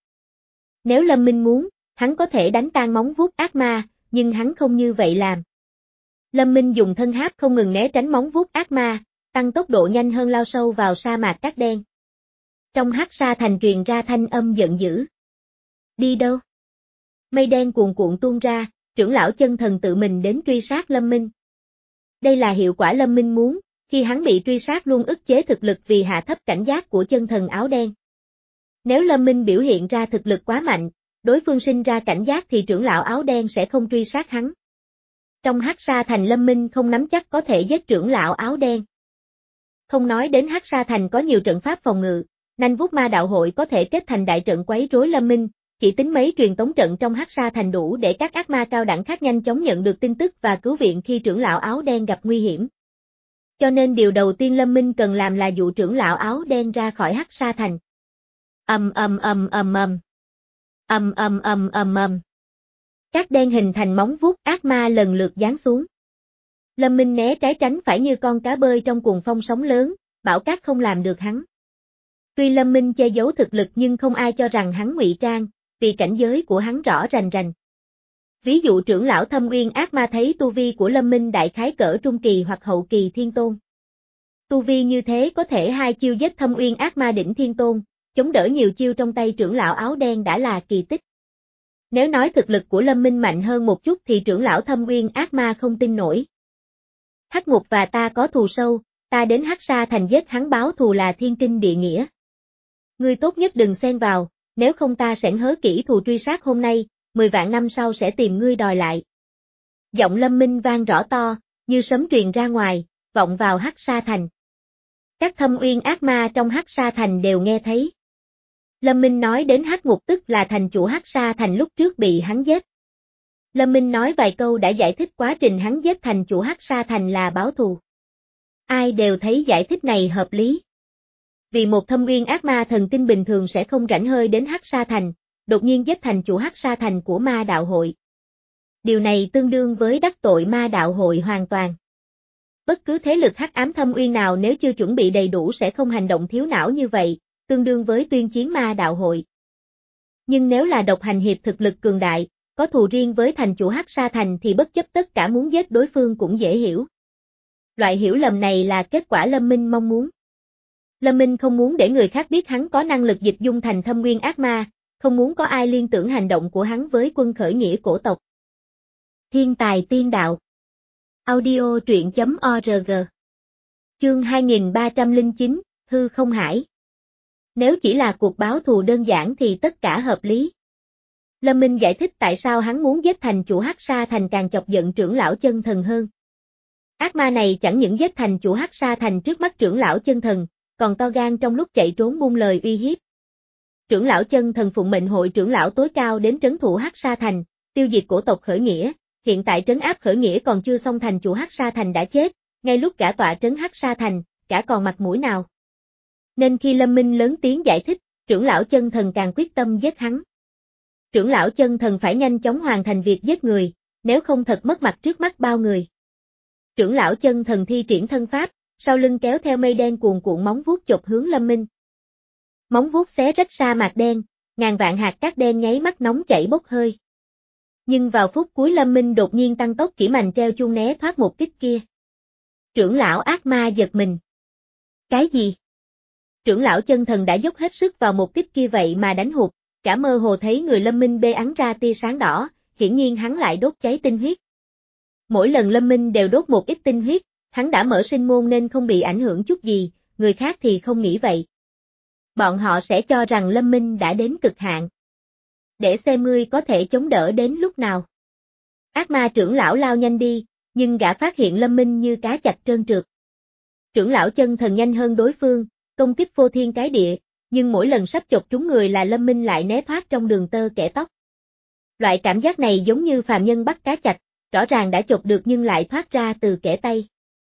Nếu Lâm Minh muốn, hắn có thể đánh tan móng vuốt ác ma, nhưng hắn không như vậy làm. Lâm Minh dùng thân háp không ngừng né tránh móng vuốt ác ma, tăng tốc độ nhanh hơn lao sâu vào sa mạc cát đen. Trong Hắc Sa Thành truyền ra thanh âm giận dữ. Đi đâu? Mây đen cuồn cuộn tuôn ra, trưởng lão chân thần tự mình đến truy sát Lâm Minh. Đây là hiệu quả Lâm Minh muốn, khi hắn bị truy sát luôn ức chế thực lực vì hạ thấp cảnh giác của chân thần áo đen. Nếu Lâm Minh biểu hiện ra thực lực quá mạnh, đối phương sinh ra cảnh giác thì trưởng lão áo đen sẽ không truy sát hắn. Trong Hắc Sa Thành Lâm Minh không nắm chắc có thể giết trưởng lão áo đen. Không nói đến Hắc Sa Thành có nhiều trận pháp phòng ngự, nanh vuốt ma đạo hội có thể kết thành đại trận quấy rối Lâm Minh, chỉ tính mấy truyền tống trận trong Hắc Sa Thành đủ để các ác ma cao đẳng khác nhanh chóng nhận được tin tức và cứu viện khi trưởng lão áo đen gặp nguy hiểm. Cho nên điều đầu tiên Lâm Minh cần làm là dụ trưởng lão áo đen ra khỏi Hắc Sa Thành. Ầm ầm ầm ầm ầm. Ầm ầm ầm ầm ầm. Cát đen hình thành móng vuốt ác ma lần lượt giáng xuống. Lâm Minh né trái tránh phải như con cá bơi trong cuồng phong sóng lớn, bão cát không làm được hắn. Tuy Lâm Minh che giấu thực lực nhưng không ai cho rằng hắn ngụy trang, vì cảnh giới của hắn rõ rành rành. Ví dụ trưởng lão Thâm Uyên ác ma thấy tu vi của Lâm Minh đại khái cỡ trung kỳ hoặc hậu kỳ thiên tôn. Tu vi như thế có thể hai chiêu giết Thâm Uyên ác ma đỉnh thiên tôn, chống đỡ nhiều chiêu trong tay trưởng lão áo đen đã là kỳ tích. Nếu nói thực lực của Lâm Minh mạnh hơn một chút thì trưởng lão Thâm Uyên ác ma không tin nổi. Hắc Ngục và ta có thù sâu, ta đến Hắc Sa Thành giết hắn báo thù là thiên kinh địa nghĩa. Ngươi tốt nhất đừng xen vào, nếu không ta sẽ hớ kỹ thù truy sát hôm nay, mười vạn năm sau sẽ tìm ngươi đòi lại. Giọng Lâm Minh vang rõ to, như sấm truyền ra ngoài, vọng vào Hắc Sa Thành. Các Thâm Uyên ác ma trong Hắc Sa Thành đều nghe thấy. Lâm Minh nói đến Hắc Ngục tức là thành chủ Hắc Sa Thành lúc trước bị hắn giết. Lâm Minh nói vài câu đã giải thích quá trình hắn giết thành chủ Hắc Sa Thành là báo thù. Ai đều thấy giải thích này hợp lý. Vì một Thâm Uyên ác ma thần kinh bình thường sẽ không rảnh hơi đến Hắc Sa Thành, đột nhiên giết thành chủ Hắc Sa Thành của ma đạo hội. Điều này tương đương với đắc tội ma đạo hội hoàn toàn. Bất cứ thế lực hắc ám Thâm Uyên nào nếu chưa chuẩn bị đầy đủ sẽ không hành động thiếu não như vậy, tương đương với tuyên chiến ma đạo hội. Nhưng nếu là độc hành hiệp thực lực cường đại, có thù riêng với thành chủ Hắc Sa Thành thì bất chấp tất cả muốn giết đối phương cũng dễ hiểu. Loại hiểu lầm này là kết quả Lâm Minh mong muốn. Lâm Minh không muốn để người khác biết hắn có năng lực dịch dung thành thâm nguyên ác ma, không muốn có ai liên tưởng hành động của hắn với quân khởi nghĩa cổ tộc. Thiên tài tiên đạo. Audio truyện chấm org. Chương hai nghìn ba trăm lẻ chín, Hư Không Hải. Nếu chỉ là cuộc báo thù đơn giản thì tất cả hợp lý. Lâm Minh giải thích tại sao hắn muốn giết thành chủ Hắc Sa Thành càng chọc giận trưởng lão chân thần hơn. Ác ma này chẳng những giết thành chủ Hắc Sa Thành trước mắt trưởng lão chân thần, còn to gan trong lúc chạy trốn buông lời uy hiếp. Trưởng lão chân thần phụng mệnh hội trưởng lão tối cao đến trấn thủ Hắc Sa Thành, tiêu diệt cổ tộc khởi nghĩa, hiện tại trấn áp khởi nghĩa còn chưa xong thành chủ Hắc Sa Thành đã chết, ngay lúc cả tọa trấn Hắc Sa Thành, cả còn mặt mũi nào. Nên khi Lâm Minh lớn tiếng giải thích, trưởng lão chân thần càng quyết tâm giết hắn. Trưởng lão chân thần phải nhanh chóng hoàn thành việc giết người, nếu không thật mất mặt trước mắt bao người. Trưởng lão chân thần thi triển thân pháp, sau lưng kéo theo mây đen cuồn cuộn móng vuốt chộp hướng Lâm Minh. Móng vuốt xé rách sa mạc đen, ngàn vạn hạt cát đen nháy mắt nóng chảy bốc hơi. Nhưng vào phút cuối Lâm Minh đột nhiên tăng tốc chỉ mành treo chuông né thoát một kích kia. Trưởng lão ác ma giật mình. Cái gì? Trưởng lão chân thần đã dốc hết sức vào một kích kia vậy mà đánh hụt, cả mơ hồ thấy người Lâm Minh bê ắn ra tia sáng đỏ, hiển nhiên hắn lại đốt cháy tinh huyết. Mỗi lần Lâm Minh đều đốt một ít tinh huyết, hắn đã mở sinh môn nên không bị ảnh hưởng chút gì, người khác thì không nghĩ vậy. Bọn họ sẽ cho rằng Lâm Minh đã đến cực hạn. Để xem ngươi có thể chống đỡ đến lúc nào. Ác ma trưởng lão lao nhanh đi, nhưng gã phát hiện Lâm Minh như cá chạch trơn trượt. Trưởng lão chân thần nhanh hơn đối phương, công kích phô thiên cái địa, nhưng mỗi lần sắp chộp trúng người là Lâm Minh lại né thoát trong đường tơ kẽ tóc. Loại cảm giác này giống như phàm nhân bắt cá chạch, rõ ràng đã chộp được nhưng lại thoát ra từ kẽ tay.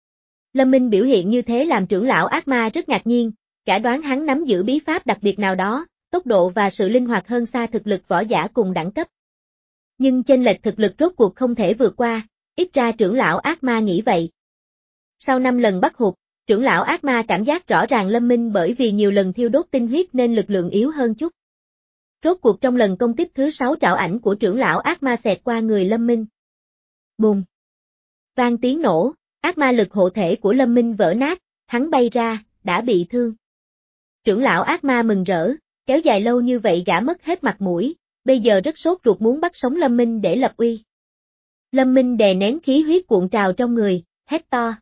Lâm Minh biểu hiện như thế làm trưởng lão ác ma rất ngạc nhiên, cả đoán hắn nắm giữ bí pháp đặc biệt nào đó, tốc độ và sự linh hoạt hơn xa thực lực võ giả cùng đẳng cấp. Nhưng chênh lệch thực lực rốt cuộc không thể vượt qua, ít ra trưởng lão ác ma nghĩ vậy. Sau năm lần bắt hụt, trưởng lão ác ma cảm giác rõ ràng Lâm Minh bởi vì nhiều lần thiêu đốt tinh huyết nên lực lượng yếu hơn chút. Rốt cuộc trong lần công kích thứ sáu trảo ảnh của trưởng lão ác ma xẹt qua người Lâm Minh. Bùng! Vang tiếng nổ, ác ma lực hộ thể của Lâm Minh vỡ nát, hắn bay ra, đã bị thương. Trưởng lão ác ma mừng rỡ, kéo dài lâu như vậy gã mất hết mặt mũi, bây giờ rất sốt ruột muốn bắt sống Lâm Minh để lập uy. Lâm Minh đè nén khí huyết cuộn trào trong người, hét to.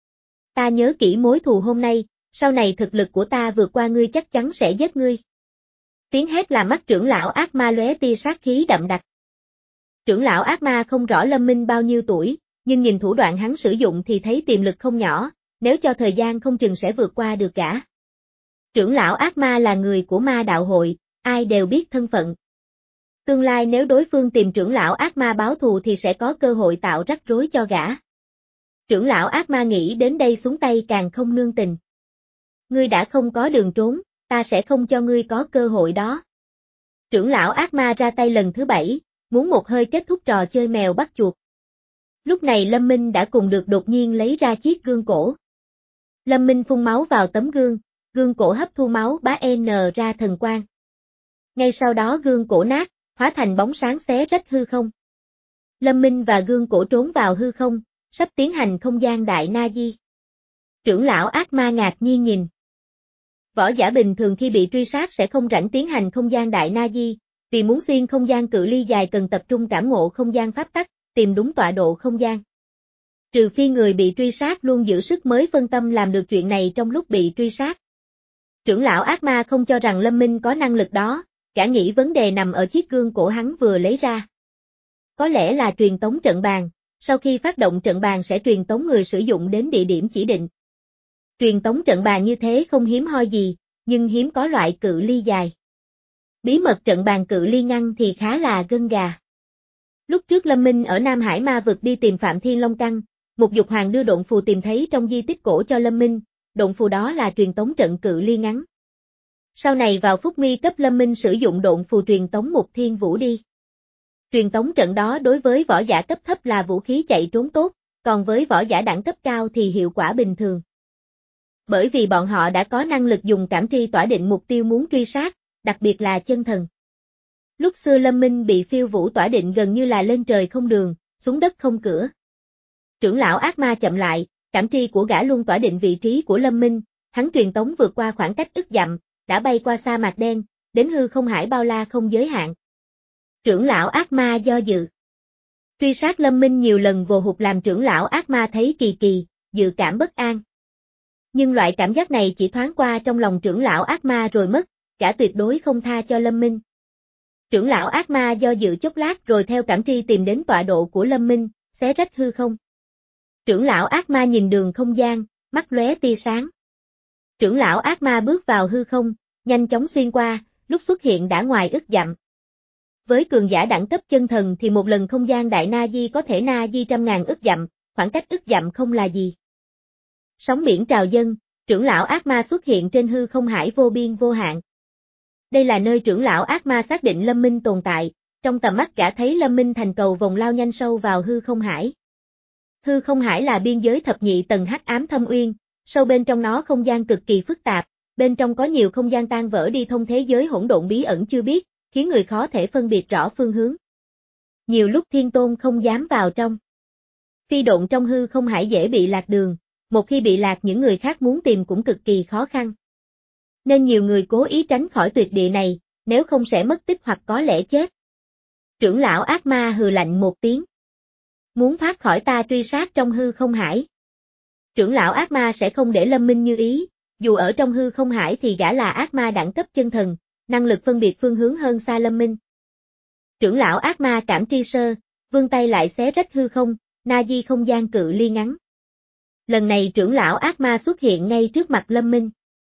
Ta nhớ kỹ mối thù hôm nay, sau này thực lực của ta vượt qua ngươi chắc chắn sẽ giết ngươi. Tiếng hét làm mắt trưởng lão ác ma lóe tia sát khí đậm đặc. Trưởng lão ác ma không rõ Lâm Minh bao nhiêu tuổi, nhưng nhìn thủ đoạn hắn sử dụng thì thấy tiềm lực không nhỏ, nếu cho thời gian không chừng sẽ vượt qua được gã. Trưởng lão ác ma là người của ma đạo hội, ai đều biết thân phận. Tương lai nếu đối phương tìm trưởng lão ác ma báo thù thì sẽ có cơ hội tạo rắc rối cho gã. Trưởng lão ác ma nghĩ đến đây xuống tay càng không nương tình. Ngươi đã không có đường trốn, ta sẽ không cho ngươi có cơ hội đó. Trưởng lão ác ma ra tay lần thứ bảy, muốn một hơi kết thúc trò chơi mèo bắt chuột. Lúc này Lâm Minh đã cùng được đột nhiên lấy ra chiếc gương cổ. Lâm Minh phun máu vào tấm gương, gương cổ hấp thu máu bá N ra thần quang. Ngay sau đó gương cổ nát, hóa thành bóng sáng xé rách hư không. Lâm Minh và gương cổ trốn vào hư không, sắp tiến hành không gian đại na di. Trưởng lão ác ma ngạc nhiên nhìn. Võ giả bình thường khi bị truy sát sẽ không rảnh tiến hành không gian đại na di, vì muốn xuyên không gian cự ly dài cần tập trung cảm ngộ không gian pháp tắc, tìm đúng tọa độ không gian. Trừ phi người bị truy sát luôn giữ sức mới phân tâm làm được chuyện này trong lúc bị truy sát. Trưởng lão ác ma không cho rằng Lâm Minh có năng lực đó, cả nghĩ vấn đề nằm ở chiếc gương cổ hắn vừa lấy ra. Có lẽ là truyền tống trận bàn, sau khi phát động trận bàn sẽ truyền tống người sử dụng đến địa điểm chỉ định. Truyền tống trận bàn như thế không hiếm hoi gì, nhưng hiếm có loại cự ly dài. Bí mật trận bàn cự ly ngăn thì khá là gân gà. Lúc trước Lâm Minh ở Nam Hải Ma vực đi tìm Phạm Thiên Long Căn, một dục hoàng đưa độn phù tìm thấy trong di tích cổ cho Lâm Minh, độn phù đó là truyền tống trận cự ly ngắn. Sau này vào phút nguy cấp Lâm Minh sử dụng độn phù truyền tống một thiên vũ đi. Truyền tống trận đó đối với võ giả cấp thấp là vũ khí chạy trốn tốt, còn với võ giả đẳng cấp cao thì hiệu quả bình thường. Bởi vì bọn họ đã có năng lực dùng cảm tri tỏa định mục tiêu muốn truy sát, đặc biệt là chân thần. Lúc xưa Lâm Minh bị phiêu vũ tỏa định gần như là lên trời không đường, xuống đất không cửa. Trưởng lão ác ma chậm lại, cảm tri của gã luôn tỏa định vị trí của Lâm Minh, hắn truyền tống vượt qua khoảng cách ức dặm, đã bay qua sa mạc đen, đến hư không hải bao la không giới hạn. Trưởng lão ác ma do dự. Truy sát Lâm Minh nhiều lần vồ hụt làm trưởng lão ác ma thấy kỳ kỳ, dự cảm bất an. Nhưng loại cảm giác này chỉ thoáng qua trong lòng trưởng lão ác ma rồi mất, gã tuyệt đối không tha cho Lâm Minh. Trưởng lão ác ma do dự chốc lát rồi theo cảm tri tìm đến tọa độ của Lâm Minh, xé rách hư không. Trưởng lão ác ma nhìn đường không gian, mắt lóe tia sáng. Trưởng lão ác ma bước vào hư không, nhanh chóng xuyên qua, lúc xuất hiện đã ngoài ức dặm. Với cường giả đẳng cấp chân thần thì một lần không gian đại na di có thể na di trăm ngàn ức dặm, khoảng cách ức dặm không là gì. Sóng biển trào dâng, trưởng lão ác ma xuất hiện trên hư không hải vô biên vô hạn. Đây là nơi trưởng lão ác ma xác định Lâm Minh tồn tại, trong tầm mắt gã thấy Lâm Minh thành cầu vòng lao nhanh sâu vào hư không hải. Hư không hải là biên giới thập nhị tầng hắc ám thâm uyên, sâu bên trong nó không gian cực kỳ phức tạp, bên trong có nhiều không gian tan vỡ đi thông thế giới hỗn độn bí ẩn chưa biết, khiến người khó thể phân biệt rõ phương hướng. Nhiều lúc thiên tôn không dám vào trong. Phi độn trong hư không hải dễ bị lạc đường, một khi bị lạc những người khác muốn tìm cũng cực kỳ khó khăn. Nên nhiều người cố ý tránh khỏi tuyệt địa này, nếu không sẽ mất tích hoặc có lẽ chết. Trưởng lão ác ma hừ lạnh một tiếng. Muốn thoát khỏi ta truy sát trong hư không hải. Trưởng lão ác ma sẽ không để Lâm Minh như ý, dù ở trong hư không hải thì gã là ác ma đẳng cấp chân thần, năng lực phân biệt phương hướng hơn xa Lâm Minh. Trưởng lão ác ma cảm tri sơ, vươn tay lại xé rách hư không, na di không gian cự ly ngắn. Lần này trưởng lão ác ma xuất hiện ngay trước mặt Lâm Minh.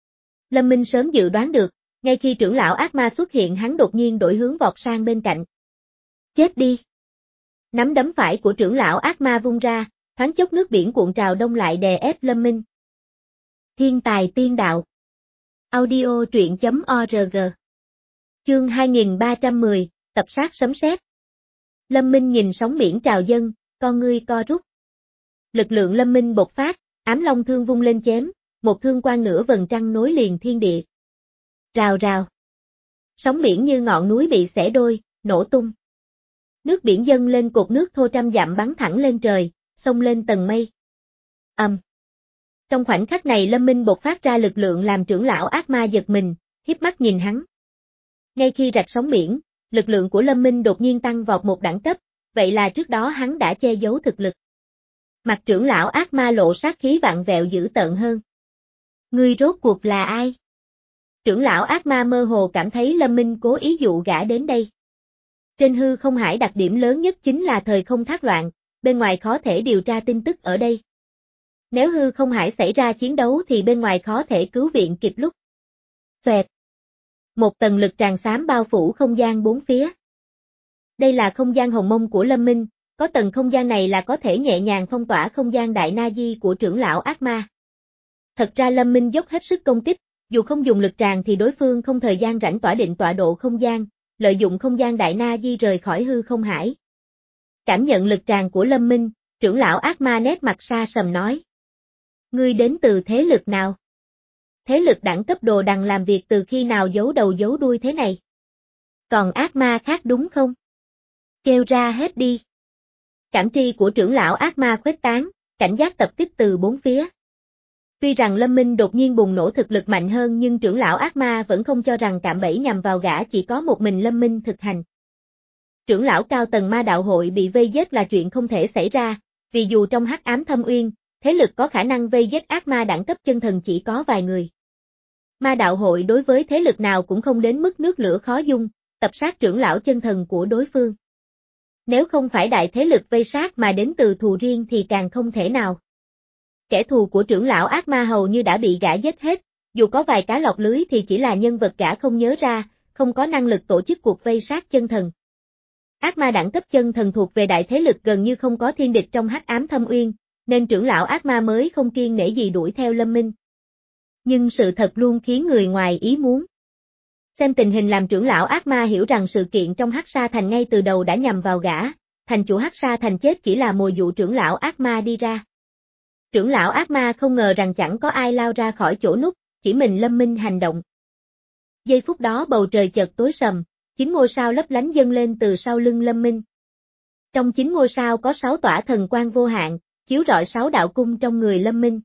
Lâm Minh sớm dự đoán được, ngay khi trưởng lão ác ma xuất hiện hắn đột nhiên đổi hướng vọt sang bên cạnh. Chết đi! Nắm đấm phải của trưởng lão ác ma vung ra, thoáng chốc nước biển cuộn trào đông lại đè ép Lâm Minh. Thiên tài tiên đạo. Audio truyện chấm org. Chương hai nghìn ba trăm mười, tập sát sấm sét. Lâm Minh nhìn sóng biển trào dâng, con ngươi co rút. Lực lượng Lâm Minh bộc phát, ám long thương vung lên chém, một thương quang nửa vầng trăng nối liền thiên địa. Rào rào. Sóng biển như ngọn núi bị xẻ đôi, nổ tung. Nước biển dâng lên cột nước thô trăm dặm bắn thẳng lên trời, xông lên tầng mây. Ầm. Um. Trong khoảnh khắc này Lâm Minh bộc phát ra lực lượng làm trưởng lão ác ma giật mình, híp mắt nhìn hắn. Ngay khi rạch sóng biển, lực lượng của Lâm Minh đột nhiên tăng vọt một đẳng cấp, vậy là trước đó hắn đã che giấu thực lực. Mặt trưởng lão ác ma lộ sát khí vặn vẹo dữ tợn hơn. Ngươi rốt cuộc là ai? Trưởng lão ác ma mơ hồ cảm thấy Lâm Minh cố ý dụ gã đến đây. Trên hư không hải đặc điểm lớn nhất chính là thời không thác loạn, bên ngoài khó thể điều tra tin tức ở đây. Nếu hư không hải xảy ra chiến đấu thì bên ngoài khó thể cứu viện kịp lúc. Xoẹt. Một tầng lực tràn xám bao phủ không gian bốn phía. Đây là không gian hồng mông của Lâm Minh, có tầng không gian này là có thể nhẹ nhàng phong tỏa không gian đại na di của trưởng lão ác ma. Thật ra Lâm Minh dốc hết sức công kích, dù không dùng lực tràn thì đối phương không thời gian rảnh tỏa định tọa độ không gian, lợi dụng không gian đại na di rời khỏi hư không hải. Cảm nhận lực tràn của Lâm Minh, trưởng lão ác ma nét mặt xa sầm nói. Ngươi đến từ thế lực nào? Thế lực đẳng cấp đồ đằng làm việc từ khi nào giấu đầu giấu đuôi thế này? Còn ác ma khác đúng không? Kêu ra hết đi. Cảm tri của trưởng lão ác ma khuếch tán, cảnh giác tập kích từ bốn phía. Tuy rằng Lâm Minh đột nhiên bùng nổ thực lực mạnh hơn nhưng trưởng lão ác ma vẫn không cho rằng cạm bẫy nhằm vào gã chỉ có một mình Lâm Minh thực hành. Trưởng lão cao tầng ma đạo hội bị vây giết là chuyện không thể xảy ra, vì dù trong hắc ám thâm uyên, thế lực có khả năng vây giết ác ma đẳng cấp chân thần chỉ có vài người. Ma đạo hội đối với thế lực nào cũng không đến mức nước lửa khó dung, tập sát trưởng lão chân thần của đối phương. Nếu không phải đại thế lực vây sát mà đến từ thù riêng thì càng không thể nào. Kẻ thù của trưởng lão ác ma hầu như đã bị gã giết hết, dù có vài cá lọt lưới thì chỉ là nhân vật gã không nhớ ra, không có năng lực tổ chức cuộc vây sát chân thần. Ác ma đẳng cấp chân thần thuộc về đại thế lực gần như không có thiên địch trong hắc ám thâm uyên, nên trưởng lão ác ma mới không kiêng nể gì đuổi theo Lâm Minh. Nhưng sự thật luôn khiến người ngoài ý muốn. Xem tình hình làm trưởng lão ác ma hiểu rằng sự kiện trong Hắc Sa Thành ngay từ đầu đã nhằm vào gã, thành chủ Hắc Sa Thành chết chỉ là mồi dụ trưởng lão ác ma đi ra. Trưởng lão ác ma không ngờ rằng chẳng có ai lao ra khỏi chỗ núp, chỉ mình Lâm Minh hành động. Giây phút đó bầu trời chợt tối sầm, Chín ngôi sao lấp lánh dâng lên từ sau lưng Lâm Minh. Trong chín ngôi sao có sáu tỏa thần quang vô hạn, chiếu rọi sáu đạo cung trong người Lâm Minh.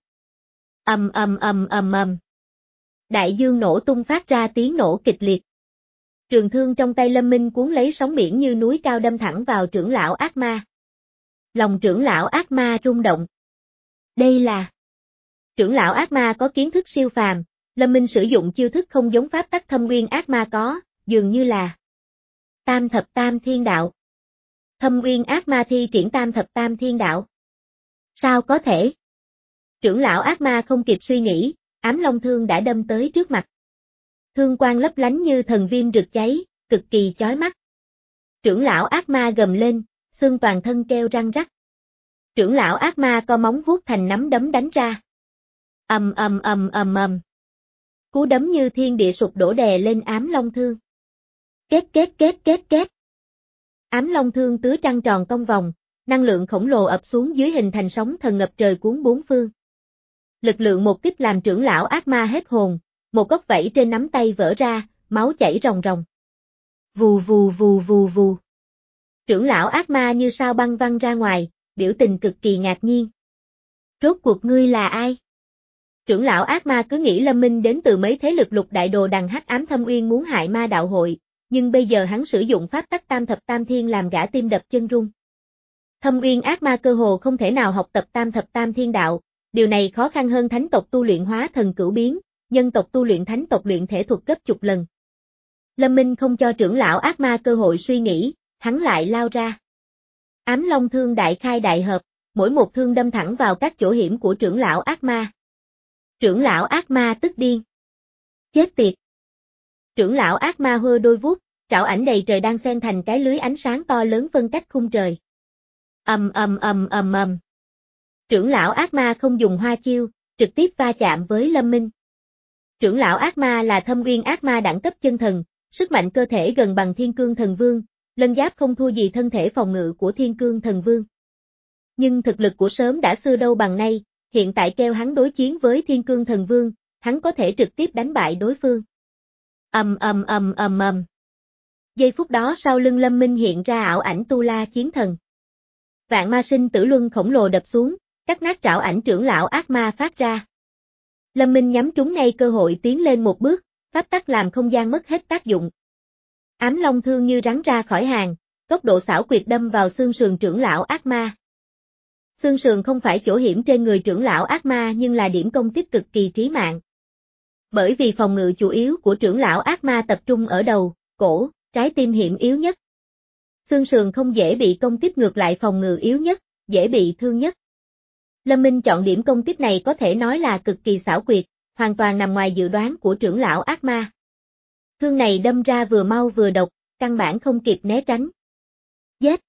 Ầm ầm ầm ầm ầm. Đại dương nổ tung phát ra tiếng nổ kịch liệt. Trường thương trong tay Lâm Minh cuốn lấy sóng biển như núi cao đâm thẳng vào trưởng lão ác ma. Lòng trưởng lão ác ma rung động. Đây là... Trưởng lão ác ma có kiến thức siêu phàm, Lâm Minh sử dụng chiêu thức không giống pháp tắc thâm uyên ác ma có, dường như là Tam thập tam thiên đạo. Thâm uyên ác ma thi triển tam thập tam thiên đạo. Sao có thể? Trưởng lão ác ma không kịp suy nghĩ, ám long thương đã đâm tới trước mặt. Thương quang lấp lánh như thần viêm rực cháy, cực kỳ chói mắt. Trưởng lão ác ma gầm lên, xương toàn thân kêu răng rắc. Trưởng lão ác ma co móng vuốt thành nắm đấm đánh ra. Ầm ầm ầm ầm ầm. Cú đấm như thiên địa sụp đổ đè lên ám long thương. Két két két két két. Ám long thương tứ trăng tròn cong vòng, năng lượng khổng lồ ập xuống dưới hình thành sóng thần ngập trời cuốn bốn phương. Lực lượng một kích làm trưởng lão ác ma hết hồn, một góc vảy trên nắm tay vỡ ra, máu chảy ròng ròng. Vù vù vù vù vù. Trưởng lão ác ma như sao băng văng ra ngoài, biểu tình cực kỳ ngạc nhiên. Rốt cuộc ngươi là ai? Trưởng lão ác ma cứ nghĩ Lâm Minh đến từ mấy thế lực lục đại đồ đằng hắc ám thâm uyên muốn hại ma đạo hội, nhưng bây giờ hắn sử dụng pháp tắc tam thập tam thiên làm gã tim đập chân rung. Thâm uyên ác ma cơ hồ không thể nào học tập tam thập tam thiên đạo, điều này khó khăn hơn thánh tộc tu luyện hóa thần cửu biến, nhân tộc tu luyện thánh tộc luyện thể thuật gấp chục lần. Lâm Minh không cho trưởng lão ác ma cơ hội suy nghĩ, hắn lại lao ra. Ám long thương đại khai đại hợp, mỗi một thương đâm thẳng vào các chỗ hiểm của trưởng lão ác ma. Trưởng lão ác ma tức điên. Chết tiệt. Trưởng lão ác ma hơ đôi vuốt, trảo ảnh đầy trời đang xen thành cái lưới ánh sáng to lớn phân cách khung trời. Ầm ầm ầm ầm ầm. Trưởng lão ác ma không dùng hoa chiêu, trực tiếp va chạm với Lâm Minh. Trưởng lão ác ma là thâm uyên ác ma đẳng cấp chân thần, sức mạnh cơ thể gần bằng thiên cương thần vương, lân giáp không thua gì thân thể phòng ngự của thiên cương thần vương. Nhưng thực lực của sớm đã xưa đâu bằng nay, hiện tại kêu hắn đối chiến với thiên cương thần vương, hắn có thể trực tiếp đánh bại đối phương. Ầm ầm ầm ầm ầm. Giây phút đó sau lưng Lâm Minh hiện ra ảo ảnh Tu La chiến thần. Vạn ma sinh tử luân khổng lồ đập xuống, cắt nát trảo ảnh trưởng lão ác ma phát ra. Lâm Minh nhắm trúng ngay cơ hội tiến lên một bước, pháp tắc làm không gian mất hết tác dụng. Ám long thương như rắn ra khỏi hàng, tốc độ xảo quyệt đâm vào xương sườn trưởng lão ác ma. Xương sườn không phải chỗ hiểm trên người trưởng lão ác ma nhưng là điểm công kích cực kỳ trí mạng. Bởi vì phòng ngự chủ yếu của trưởng lão ác ma tập trung ở đầu, cổ, trái tim hiểm yếu nhất. Xương sườn không dễ bị công kích ngược lại phòng ngự yếu nhất, dễ bị thương nhất. Lâm Minh chọn điểm công kích này có thể nói là cực kỳ xảo quyệt, hoàn toàn nằm ngoài dự đoán của trưởng lão ác ma. Thương này đâm ra vừa mau vừa độc, căn bản không kịp né tránh. Giết!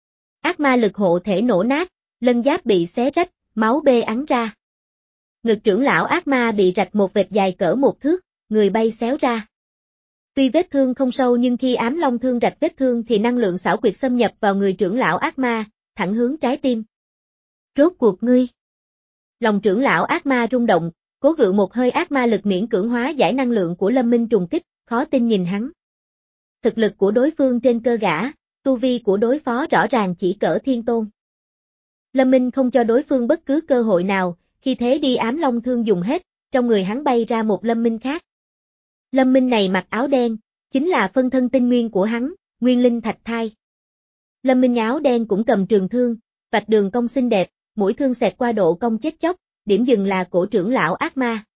Ác ma lực hộ thể nổ nát, lân giáp bị xé rách, máu bê ắn ra. Ngực trưởng lão ác ma bị rạch một vệt dài cỡ một thước, người bay xéo ra. Tuy vết thương không sâu nhưng khi ám long thương rạch vết thương thì năng lượng xảo quyệt xâm nhập vào người trưởng lão ác ma, thẳng hướng trái tim. Rốt cuộc ngươi. Lòng trưởng lão ác ma rung động, cố gượng một hơi ác ma lực miễn cưỡng hóa giải năng lượng của Lâm Minh trùng kích, khó tin nhìn hắn. Thực lực của đối phương trên cơ gã, tu vi của đối phó rõ ràng chỉ cỡ thiên tôn. Lâm Minh không cho đối phương bất cứ cơ hội nào, khi thế đi ám long thương dùng hết, trong người hắn bay ra một Lâm Minh khác. Lâm Minh này mặc áo đen, chính là phân thân tinh nguyên của hắn, Nguyên Linh Thạch Thai. Lâm Minh áo đen cũng cầm trường thương, vạch đường cong xinh đẹp, mũi thương xẹt qua độ cong chết chóc, điểm dừng là cổ trưởng lão ác ma.